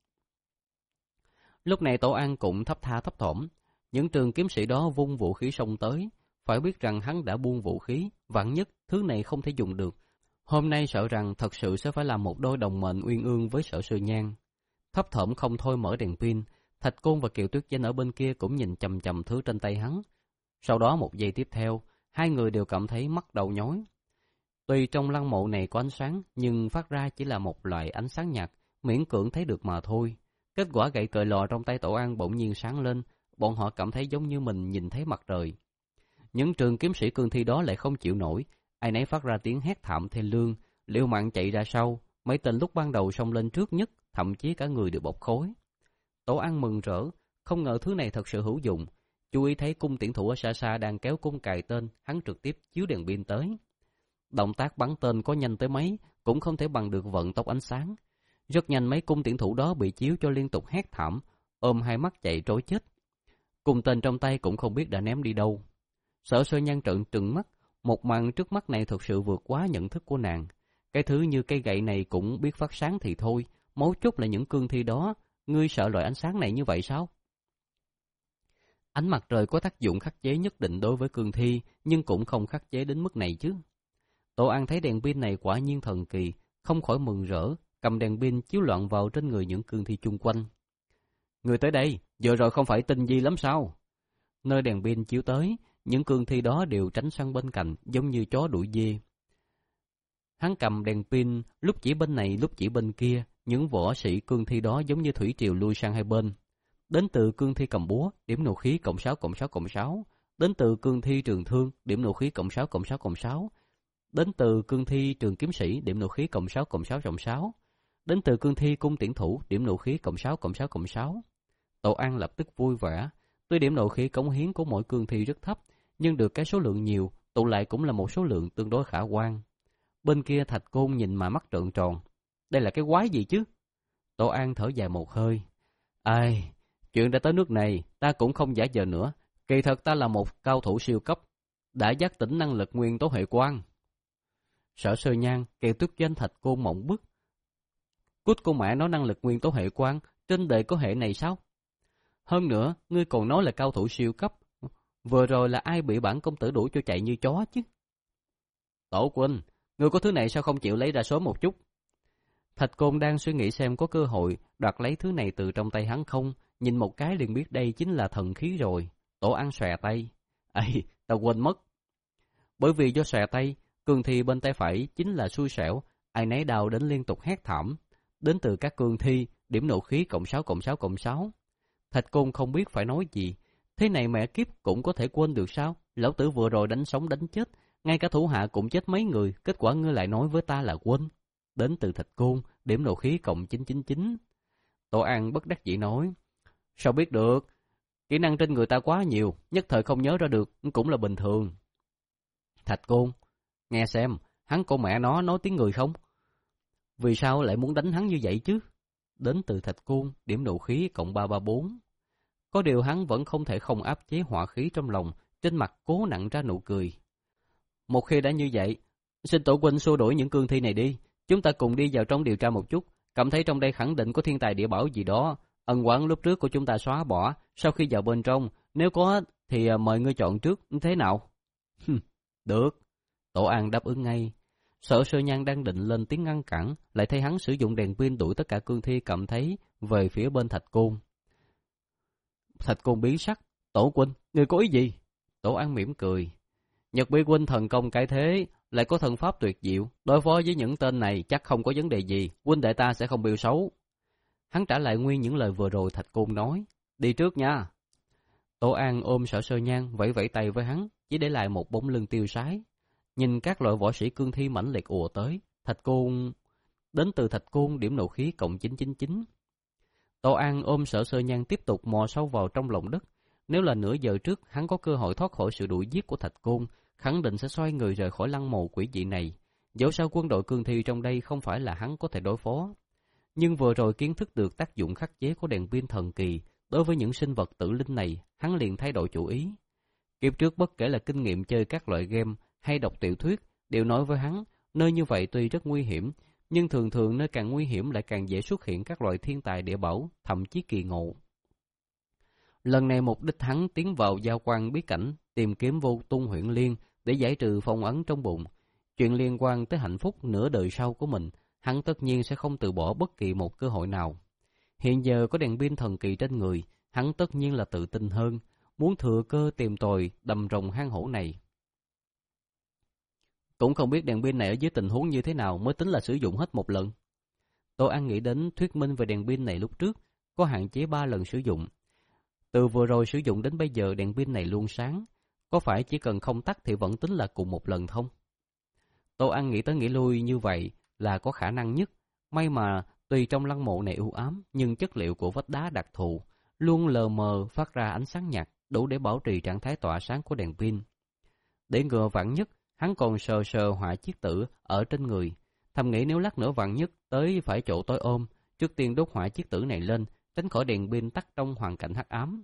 Lúc này Tổ An cũng thấp tha thấp thỏm. Những trường kiếm sĩ đó vung vũ khí xông tới. Phải biết rằng hắn đã buông vũ khí, vạn nhất thứ này không thể dùng được. Hôm nay sợ rằng thật sự sẽ phải làm một đôi đồng mệnh uyên ương với Sở Sư Nhan. Thấp thỏm không thôi mở đèn pin, Thạch Côn và Kiều Tuyết Danh ở bên kia cũng nhìn chằm chằm thứ trên tay hắn. Sau đó một giây tiếp theo, hai người đều cảm thấy mắt đầu nhói. Tuy trong lăng mộ này có ánh sáng, nhưng phát ra chỉ là một loại ánh sáng nhạt, miễn cưỡng thấy được mà thôi. Kết quả gậy cời lò trong tay Tổ An bỗng nhiên sáng lên, bọn họ cảm thấy giống như mình nhìn thấy mặt trời. Những trường kiếm sĩ cương thi đó lại không chịu nổi, ai nấy phát ra tiếng hét thảm thê lương, liều mạng chạy ra sau. Mấy tên lúc ban đầu xông lên trước nhất, thậm chí cả người đều bọc khối. Tổ An mừng rỡ, không ngờ thứ này thật sự hữu dụng. Chú ý thấy cung tiễn thủ ở xa xa đang kéo cung cài tên, hắn trực tiếp chiếu đèn pin tới. Động tác bắn tên có nhanh tới mấy, cũng không thể bằng được vận tốc ánh sáng. Rất nhanh mấy cung tiễn thủ đó bị chiếu cho liên tục hét thảm, ôm hai mắt chạy trối chết. Cung tên trong tay cũng không biết đã ném đi đâu. Sở Sơ Nhan trợn trừng mắt, một màn trước mắt này thực sự vượt quá nhận thức của nàng. Cái thứ như cây gậy này cũng biết phát sáng thì thôi, mấu chốt là những cương thi đó, ngươi sợ loại ánh sáng này như vậy sao? Ánh mặt trời có tác dụng khắc chế nhất định đối với cương thi, nhưng cũng không khắc chế đến mức này chứ. Tổ An thấy đèn pin này quả nhiên thần kỳ, không khỏi mừng rỡ, cầm đèn pin chiếu loạn vào trên người những cương thi chung quanh. Người tới đây, giờ rồi không phải tinh vi lắm sao? Nơi đèn pin chiếu tới, những cương thi đó đều tránh sang bên cạnh, giống như chó đuổi dê. Hắn cầm đèn pin, lúc chỉ bên này lúc chỉ bên kia, những võ sĩ cương thi đó giống như thủy triều lui sang hai bên. Đến từ cương thi cầm búa, điểm nộ khí cộng sáu cộng sáu cộng sáu. Đến từ cương thi trường thương, điểm nộ khí cộng sáu cộng sáu cộng sáu. Đến từ cương thi trường kiếm sĩ, điểm nộ khí cộng sáu cộng sáu cộng sáu. Đến từ cương thi cung tiễn thủ, điểm nộ khí cộng sáu cộng sáu cộng sáu. Tổ An lập tức vui vẻ. Tuy điểm nộ khí cống hiến của mỗi cương thi rất thấp, nhưng được cái số lượng nhiều, tụ lại cũng là một số lượng tương đối khả quan. Bên kia Thạch Côn nhìn mà mắt trợn tròn. Đây là cái quái gì chứ? Tổ An thở dài một hơi. Ai, chuyện đã tới nước này, ta cũng không giả vờ nữa. Kỳ thật ta là một cao thủ siêu cấp, đã giác tỉnh năng lực nguyên tố hệ quang. Sở Sơ Nhan, Kiều Tuyết Danh, Thạch Côn mộng bức. Cút con mẹ nói năng lực nguyên tố hệ quang, trên đời có hệ này sao? Hơn nữa, ngươi còn nói là cao thủ siêu cấp. Vừa rồi là ai bị bản công tử đuổi cho chạy như chó chứ? Tổ huynh, ngươi có thứ này sao không chịu lấy ra sớm một chút? Thạch Côn đang suy nghĩ xem có cơ hội đoạt lấy thứ này từ trong tay hắn không, nhìn một cái liền biết đây chính là thần khí rồi. Tổ An xòe tay. Ây, ta quên mất. Bởi vì do xòe tay, cương thi bên tay phải chính là xui xẻo, ai nấy đau đến liên tục hét thảm. Đến từ các cương thi, điểm nộ khí cộng sáu cộng sáu cộng sáu. Thạch Côn không biết phải nói gì. Thế này mẹ kiếp cũng có thể quên được sao? Lão tử vừa rồi đánh sống đánh chết, ngay cả thủ hạ cũng chết mấy người, kết quả ngươi lại nói với ta là quên. Đến từ Thạch Côn, điểm nộ khí cộng chín chín chín. Tổ An bất đắc dĩ nói. Sao biết được? Kỹ năng trên người ta quá nhiều, nhất thời không nhớ ra được, cũng là bình thường. Thạch Côn, nghe xem, hắn con mẹ nó nói tiếng người không? Vì sao lại muốn đánh hắn như vậy chứ? Đến từ Thạch Côn, điểm nộ khí cộng ba ba bốn. Có điều hắn vẫn không thể không áp chế hỏa khí trong lòng, trên mặt cố nặn ra nụ cười. Một khi đã như vậy, xin tổ huynh xua đuổi những cương thi này đi, chúng ta cùng đi vào trong điều tra một chút, cảm thấy trong đây khẳng định có thiên tài địa bảo gì đó, ân oán lúc trước của chúng ta xóa bỏ, sau khi vào bên trong, nếu có thì mời ngươi chọn trước, thế nào? Được, Tổ An đáp ứng ngay. Sở Sơ Nhan đang định lên tiếng ngăn cản, lại thấy hắn sử dụng đèn pin đuổi tất cả cương thi cầm thấy về phía bên Thạch Côn. Thạch Côn biến sắc, Tổ huynh, người có ý gì? Tổ An mỉm cười, Nhật Bi huynh thần công cái thế, lại có thần pháp tuyệt diệu, đối phó với những tên này chắc không có vấn đề gì, huynh đệ ta sẽ không biểu xấu. Hắn trả lại nguyên những lời vừa rồi Thạch Côn nói, đi trước nha. Tổ An ôm Sở Sơ Nhan, vẫy vẫy tay với hắn, chỉ để lại một bóng lưng tiêu sái. Nhìn các loại võ sĩ cương thi mãnh liệt ùa tới, Thạch Côn đến từ Thạch Côn điểm nộ khí cộng chín chín chín. Tổ An ôm Sở Sơ Nhan tiếp tục mò sâu vào trong lòng đất. Nếu là nửa giờ trước hắn có cơ hội thoát khỏi sự đuổi giết của Thạch Côn, khẳng định sẽ xoay người rời khỏi lăng mộ quỷ dị này. Dẫu sao quân đội cương thi trong đây không phải là hắn có thể đối phó. Nhưng vừa rồi kiến thức được tác dụng khắc chế của đèn pin thần kỳ, đối với những sinh vật tử linh này, hắn liền thay đổi chủ ý. Kiếp trước bất kể là kinh nghiệm chơi các loại game hay đọc tiểu thuyết, đều nói với hắn, nơi như vậy tuy rất nguy hiểm, nhưng thường thường nơi càng nguy hiểm lại càng dễ xuất hiện các loại thiên tài địa bảo, thậm chí kỳ ngộ. Lần này mục đích hắn tiến vào giao quan bí cảnh, tìm kiếm vô tung huyễn liên để giải trừ phong ấn trong bụng. Chuyện liên quan tới hạnh phúc nửa đời sau của mình, hắn tất nhiên sẽ không từ bỏ bất kỳ một cơ hội nào. Hiện giờ có đèn pin thần kỳ trên người, hắn tất nhiên là tự tin hơn, muốn thừa cơ tìm tòi đầm rồng hang hổ này. Cũng không biết đèn pin này ở dưới tình huống như thế nào mới tính là sử dụng hết một lần. Tô An nghĩ đến thuyết minh về đèn pin này lúc trước, có hạn chế ba lần sử dụng. Từ vừa rồi sử dụng đến bây giờ đèn pin này luôn sáng, có phải chỉ cần không tắt thì vẫn tính là cùng một lần không? Tô An nghĩ tới nghĩ lui như vậy là có khả năng nhất. May mà tuy trong lăng mộ này u ám, nhưng chất liệu của vách đá đặc thù luôn lờ mờ phát ra ánh sáng nhạt, đủ để bảo trì trạng thái tỏa sáng của đèn pin. Để ngừa vạn nhất, hắn còn sờ sờ hỏa chiếc tử ở trên người, thầm nghĩ nếu lát nữa vạn nhất tới phải chỗ tối ôm, trước tiên đốt hỏa chiếc tử này lên, tránh khỏi đèn pin tắt trong hoàn cảnh hắc ám.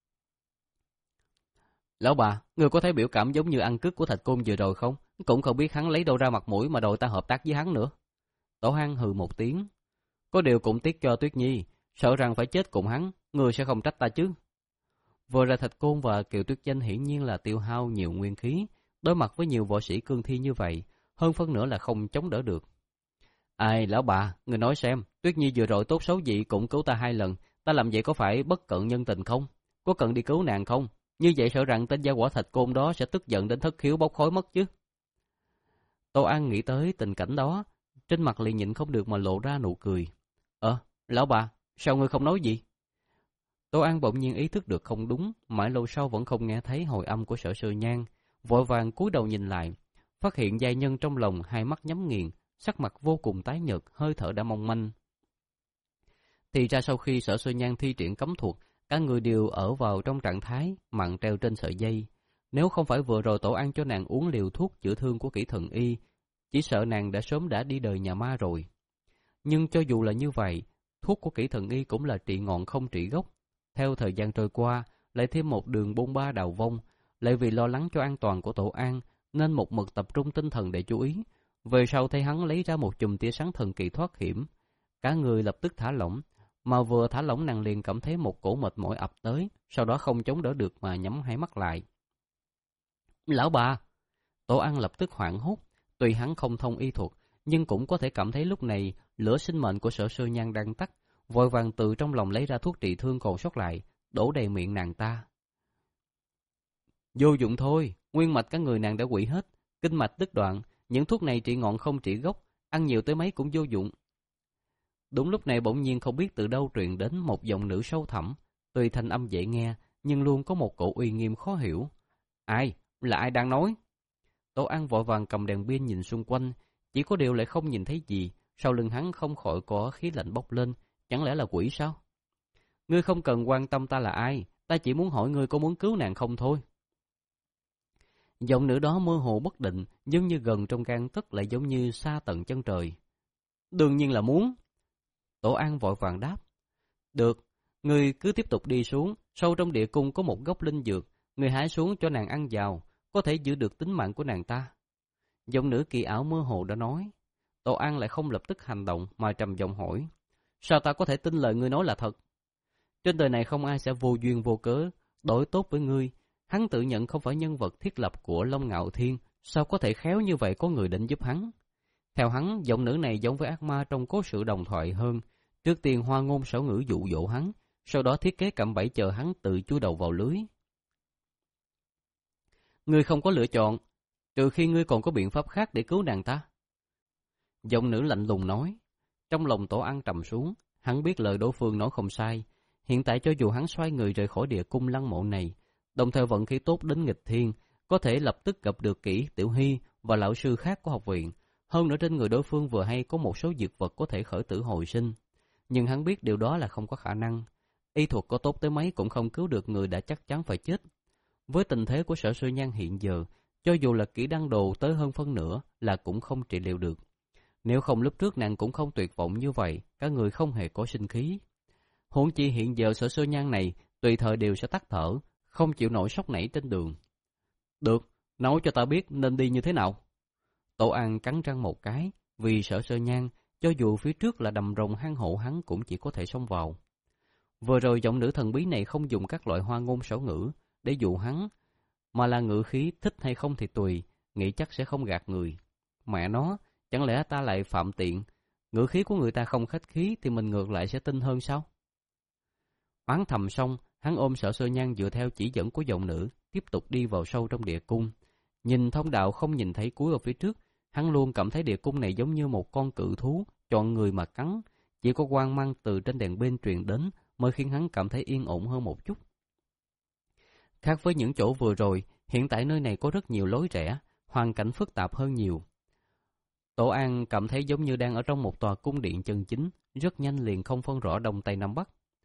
Lão bà, người có thấy biểu cảm giống như ăn cướp của Thạch Côn vừa rồi không? Cũng không biết hắn lấy đâu ra mặt mũi mà đòi ta hợp tác với hắn nữa. Tổ Hăng hừ một tiếng. Có điều cũng tiếc cho Tuyết Nhi, sợ rằng phải chết cùng hắn, người sẽ không trách ta chứ. Vừa ra Thạch Côn và Kiều Tuyết Danh hiển nhiên là tiêu hao nhiều nguyên khí, đối mặt với nhiều võ sĩ cương thi như vậy, hơn phân nửa là không chống đỡ được. Ai, lão bà, người nói xem, Tuyết Nhi vừa rồi tốt xấu gì cũng cứu ta hai lần, ta làm vậy có phải bất cận nhân tình không? Có cần đi cứu nàng không? Như vậy sợ rằng tên gia quả Thạch Côn đó sẽ tức giận đến thất khiếu bốc khói mất chứ. Tô An nghĩ tới tình cảnh đó, trên mặt liền nhịn không được mà lộ ra nụ cười. Ờ, lão bà, sao ngươi không nói gì? Tô An bỗng nhiên ý thức được không đúng, mãi lâu sau vẫn không nghe thấy hồi âm của Sở Sơ Nhan, vội vàng cúi đầu nhìn lại, phát hiện giai nhân trong lòng hai mắt nhắm nghiền, sắc mặt vô cùng tái nhợt, hơi thở đã mong manh. Thì ra sau khi Sở Sơ Nhan thi triển cấm thuật, cả người đều ở vào trong trạng thái mặn treo trên sợi dây. Nếu không phải vừa rồi Tổ An cho nàng uống liều thuốc chữa thương của kỹ thần y, chỉ sợ nàng đã sớm đã đi đời nhà ma rồi. Nhưng cho dù là như vậy, thuốc của kỹ thần y cũng là trị ngọn không trị gốc. Theo thời gian trôi qua, lại thêm một đường bôn ba đào vong, lại vì lo lắng cho an toàn của Tổ An, nên một mực tập trung tinh thần để chú ý. Về sau thấy hắn lấy ra một chùm tia sáng thần kỳ thoát hiểm, cả người lập tức thả lỏng, mà vừa thả lỏng nàng liền cảm thấy một cổ mệt mỏi ập tới, sau đó không chống đỡ được mà nhắm hai mắt lại. Lão bà! Tổ An lập tức hoảng hốt, tuy hắn không thông y thuật, nhưng cũng có thể cảm thấy lúc này lửa sinh mệnh của Sở Sơ Nhan đang tắt, vội vàng từ trong lòng lấy ra thuốc trị thương còn sót lại, đổ đầy miệng nàng ta. Vô dụng thôi, nguyên mạch cả người nàng đã quỵ hết, kinh mạch đứt đoạn, những thuốc này trị ngọn không trị gốc, ăn nhiều tới mấy cũng vô dụng. Đúng lúc này bỗng nhiên không biết từ đâu truyền đến một giọng nữ sâu thẳm, tuy thanh âm dễ nghe, nhưng luôn có một cổ uy nghiêm khó hiểu. Ai? Là ai đang nói? Tổ An vội vàng cầm đèn pin nhìn xung quanh, chỉ có điều lại không nhìn thấy gì, sau lưng hắn không khỏi có khí lạnh bốc lên, chẳng lẽ là quỷ sao? Ngươi không cần quan tâm ta là ai, ta chỉ muốn hỏi ngươi có muốn cứu nàng không thôi. Giọng nữ đó mơ hồ bất định, giống như gần trong gang tấc lại giống như xa tận chân trời. Đương nhiên là muốn. Tổ An vội vàng đáp. Được, ngươi cứ tiếp tục đi xuống, sâu trong địa cung có một gốc linh dược, ngươi hái xuống cho nàng ăn vào, có thể giữ được tính mạng của nàng ta. Giọng nữ kỳ ảo mơ hồ đã nói. Tổ An lại không lập tức hành động mà trầm giọng hỏi. Sao ta có thể tin lời ngươi nói là thật? Trên đời này không ai sẽ vô duyên vô cớ đối tốt với ngươi. Hắn tự nhận không phải nhân vật thiết lập của Long Ngạo Thiên, sao có thể khéo như vậy có người định giúp hắn? Theo hắn, giọng nữ này giống với ác ma trong cố sự đồng thoại hơn. Trước tiên hoa ngôn xảo ngữ dụ dỗ hắn, sau đó thiết kế cạm bẫy chờ hắn tự chui đầu vào lưới. Ngươi không có lựa chọn, trừ khi ngươi còn có biện pháp khác để cứu nàng ta. Giọng nữ lạnh lùng nói. Trong lòng Tổ An trầm xuống, hắn biết lời đối phương nói không sai. Hiện tại cho dù hắn xoay người rời khỏi địa cung lăng mộ này, đồng thời vận khí tốt đến nghịch thiên, có thể lập tức gặp được Kỷ Tiểu Hy và lão sư khác của học viện. Hơn nữa trên người đối phương vừa hay có một số dược vật có thể khởi tử hồi sinh. Nhưng hắn biết điều đó là không có khả năng. Y thuật có tốt tới mấy cũng không cứu được người đã chắc chắn phải chết. Với tình thế của Sở Sư Nhan hiện giờ, cho dù là Kỷ Đăng Đồ tới hơn phân nửa là cũng không trị liệu được. Nếu không lúc trước nàng cũng không tuyệt vọng như vậy, cả người không hề có sinh khí. Huống chi hiện giờ Sở Sư Nhan này tùy thời đều sẽ tắt thở, không chịu nổi sốc nảy trên đường. Được, nói cho ta biết nên đi như thế nào. Tổ An cắn răng một cái, vì Sở Sơ Nhan, cho dù phía trước là đầm rồng hang hộ hắn cũng chỉ có thể xông vào. Vừa rồi giọng nữ thần bí này không dùng các loại hoa ngôn xảo ngữ để dụ hắn, mà là ngữ khí thích hay không thì tùy, nghĩ chắc sẽ không gạt người. Mẹ nó, chẳng lẽ ta lại phạm tiện, ngữ khí của người ta không khách khí thì mình ngược lại sẽ tin hơn sao? Oán thầm xong, hắn ôm Sở Sơ Nhan dựa theo chỉ dẫn của giọng nữ, tiếp tục đi vào sâu trong địa cung. Nhìn thông đạo không nhìn thấy cuối ở phía trước, hắn luôn cảm thấy địa cung này giống như một con cự thú, chọn người mà cắn. Chỉ có quang mang từ trên đèn bên truyền đến mới khiến hắn cảm thấy yên ổn hơn một chút. Khác với những chỗ vừa rồi, hiện tại nơi này có rất nhiều lối rẽ, hoàn cảnh phức tạp hơn nhiều. Tổ An cảm thấy giống như đang ở trong một tòa cung điện chân chính, rất nhanh liền không phân rõ đông tây nam bắc.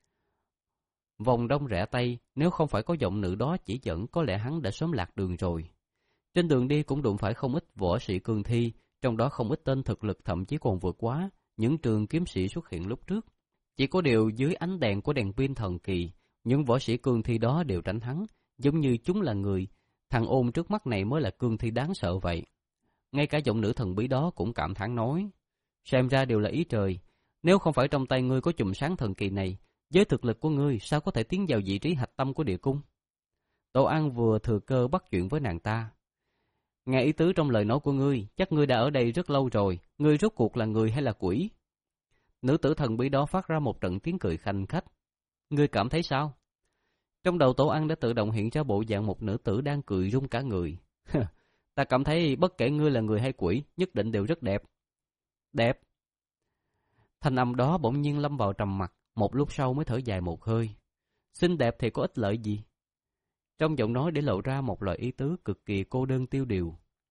Vòng đông rẽ tây, nếu không phải có giọng nữ đó chỉ dẫn, có lẽ hắn đã sớm lạc đường rồi. Trên đường đi cũng đụng phải không ít võ sĩ cương thi, trong đó không ít tên thực lực thậm chí còn vượt quá những trường kiếm sĩ xuất hiện lúc trước. Chỉ có điều dưới ánh đèn của đèn pin thần kỳ, những võ sĩ cương thi đó đều tránh hắn, giống như chúng là người. Thằng ôn trước mắt này mới là cương thi đáng sợ vậy. Ngay cả giọng nữ thần bí đó cũng cảm thán nói, xem ra đều là ý trời. Nếu không phải trong tay ngươi có chùm sáng thần kỳ này, với thực lực của ngươi sao có thể tiến vào vị trí hạch tâm của địa cung? Tổ An vừa thừa cơ bắt chuyện với nàng ta. Nghe ý tứ trong lời nói của ngươi, chắc ngươi đã ở đây rất lâu rồi, ngươi rốt cuộc là người hay là quỷ? Nữ tử thần bí đó phát ra một trận tiếng cười khanh khách. Ngươi cảm thấy sao? Trong đầu Tổ An đã tự động hiện ra bộ dạng một nữ tử đang cười rung cả người. Ta cảm thấy bất kể ngươi là người hay quỷ, nhất định đều rất đẹp. Đẹp? Thanh âm đó bỗng nhiên lâm vào trầm mặc, một lúc sau mới thở dài một hơi. Xinh đẹp thì có ích lợi gì? Trong giọng nói để lộ ra một loại ý tứ cực kỳ cô đơn tiêu điều.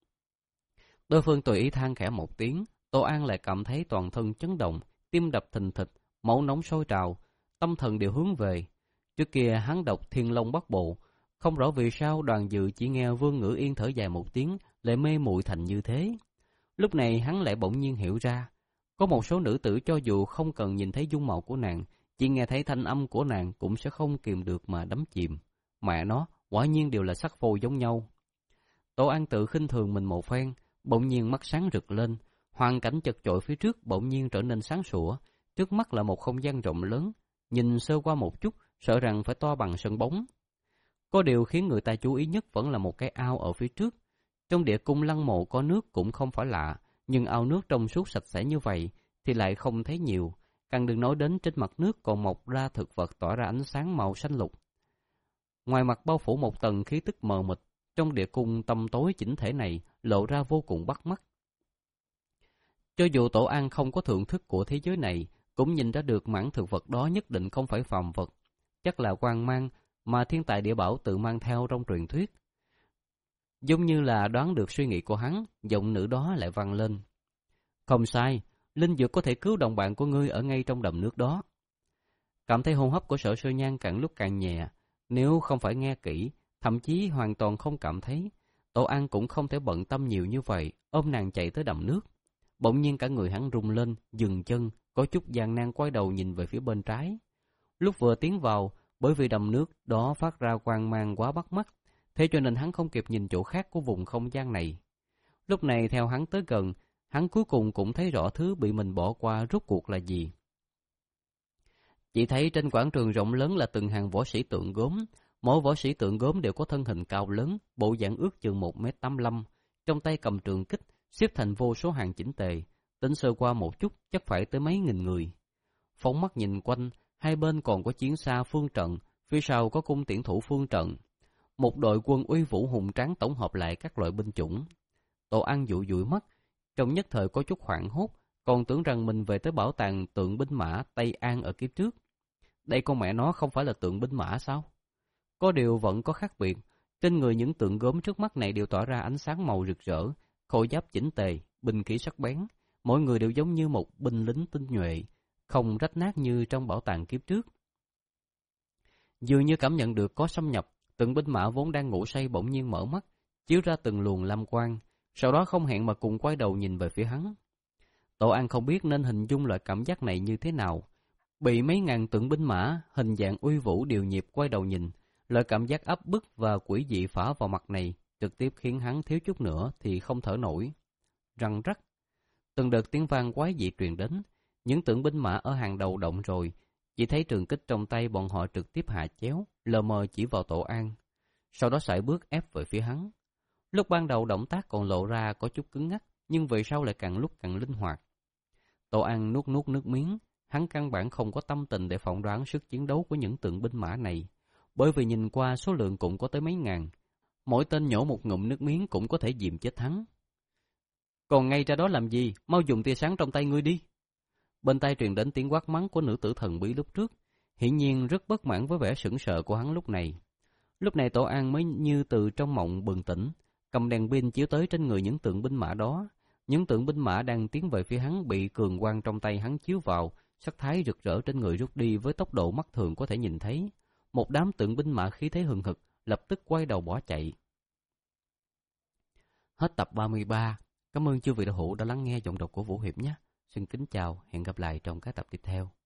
Đối phương tùy ý than khẽ một tiếng, Tổ An lại cảm thấy toàn thân chấn động, tim đập thình thịch, máu nóng sôi trào, tâm thần đều hướng về. Trước kia hắn đọc Thiên Long Bắc Bộ, không rõ vì sao Đoàn Dự chỉ nghe Vương Ngữ Yên thở dài một tiếng, lại mê muội thành như thế. Lúc này hắn lại bỗng nhiên hiểu ra, có một số nữ tử cho dù không cần nhìn thấy dung mạo của nàng, chỉ nghe thấy thanh âm của nàng cũng sẽ không kìm được mà đắm chìm. Mẹ nó, quả nhiên đều là sắc phô giống nhau. Tổ An tự khinh thường mình một phen, bỗng nhiên mắt sáng rực lên, hoàn cảnh chật chội phía trước bỗng nhiên trở nên sáng sủa, trước mắt là một không gian rộng lớn, nhìn sơ qua một chút, sợ rằng phải to bằng sân bóng. Có điều khiến người ta chú ý nhất vẫn là một cái ao ở phía trước. Trong địa cung lăng mộ có nước cũng không phải lạ, nhưng ao nước trong suốt sạch sẽ như vậy thì lại không thấy nhiều, càng đừng nói đến trên mặt nước còn mọc ra thực vật tỏa ra ánh sáng màu xanh lục. Ngoài mặt bao phủ một tầng khí tức mờ mịt, trong địa cung tăm tối chỉnh thể này lộ ra vô cùng bắt mắt. Cho dù Tổ An không có thưởng thức của thế giới này, cũng nhìn ra được mảng thực vật đó nhất định không phải phàm vật, chắc là quang mang mà thiên tài địa bảo tự mang theo trong truyền thuyết. Giống như là đoán được suy nghĩ của hắn, giọng nữ đó lại vang lên. Không sai, linh dược có thể cứu đồng bạn của ngươi ở ngay trong đầm nước đó. Cảm thấy hô hấp của Sở Sơ Nhan càng lúc càng nhẹ, nếu không phải nghe kỹ, thậm chí hoàn toàn không cảm thấy, Tổ An cũng không thể bận tâm nhiều như vậy, ôm nàng chạy tới đầm nước. Bỗng nhiên cả người hắn rung lên, dừng chân, có chút gian nan quay đầu nhìn về phía bên trái. Lúc vừa tiến vào, bởi vì đầm nước đó phát ra quang mang quá bắt mắt, thế cho nên hắn không kịp nhìn chỗ khác của vùng không gian này. Lúc này theo hắn tới gần, hắn cuối cùng cũng thấy rõ thứ bị mình bỏ qua rốt cuộc là gì. Chỉ thấy trên quảng trường rộng lớn là từng hàng võ sĩ tượng gốm, mỗi võ sĩ tượng gốm đều có thân hình cao lớn, bộ dạng ước chừng một mét tám mươi lăm, trong tay cầm trường kích, xếp thành vô số hàng chỉnh tề, tính sơ qua một chút chắc phải tới mấy nghìn người. Phóng mắt nhìn quanh, hai bên còn có chiến xa phương trận, phía sau có cung tiễn thủ phương trận. Một đội quân uy vũ hùng tráng tổng hợp lại các loại binh chủng. Tổ An dụi dụi mắt, trong nhất thời có chút hoảng hốt, còn tưởng rằng mình về tới bảo tàng tượng binh mã Tây An ở kiếp trước. Đây con mẹ nó không phải là tượng binh mã sao? Có điều vẫn có khác biệt, trên người những tượng gốm trước mắt này đều tỏa ra ánh sáng màu rực rỡ, khôi giáp chỉnh tề, binh khí sắc bén, mỗi người đều giống như một binh lính tinh nhuệ, không rách nát như trong bảo tàng kiếp trước. Dường như cảm nhận được có xâm nhập, tượng binh mã vốn đang ngủ say bỗng nhiên mở mắt, chiếu ra từng luồng lam quang, sau đó không hẹn mà cùng quay đầu nhìn về phía hắn. Tổ An không biết nên hình dung loại cảm giác này như thế nào. Bị mấy ngàn tượng binh mã, hình dạng uy vũ điều nhịp quay đầu nhìn, loại cảm giác áp bức và quỷ dị phả vào mặt này trực tiếp khiến hắn thiếu chút nữa thì không thở nổi. Răng rắc, từng đợt tiếng vang quái dị truyền đến, những tượng binh mã ở hàng đầu động rồi, chỉ thấy trường kích trong tay bọn họ trực tiếp hạ chéo, lờ mờ chỉ vào Tổ An, sau đó sải bước ép về phía hắn. Lúc ban đầu động tác còn lộ ra có chút cứng ngắc, nhưng về sau lại càng lúc càng linh hoạt. Tổ An nuốt nuốt nước miếng, hắn căn bản không có tâm tình để phỏng đoán sức chiến đấu của những tượng binh mã này, bởi vì nhìn qua số lượng cũng có tới mấy ngàn, mỗi tên nhổ một ngụm nước miếng cũng có thể dìm chết hắn. Còn ngay ra đó làm gì, mau dùng tia sáng trong tay ngươi đi. Bên tai truyền đến tiếng quát mắng của nữ tử thần bí lúc trước, hiển nhiên rất bất mãn với vẻ sững sờ của hắn lúc này. Lúc này Tổ An mới như từ trong mộng bừng tỉnh, cầm đèn pin chiếu tới trên người những tượng binh mã đó. Những tượng binh mã đang tiến về phía hắn bị cường quang trong tay hắn chiếu vào, sắc thái rực rỡ trên người rút đi với tốc độ mắt thường có thể nhìn thấy. Một đám tượng binh mã khí thế hừng hực, lập tức quay đầu bỏ chạy. Hết tập ba mươi ba. Cảm ơn chư vị đạo hữu đã lắng nghe giọng đọc của Vũ Hiệp nhé. Xin kính chào, hẹn gặp lại trong các tập tiếp theo.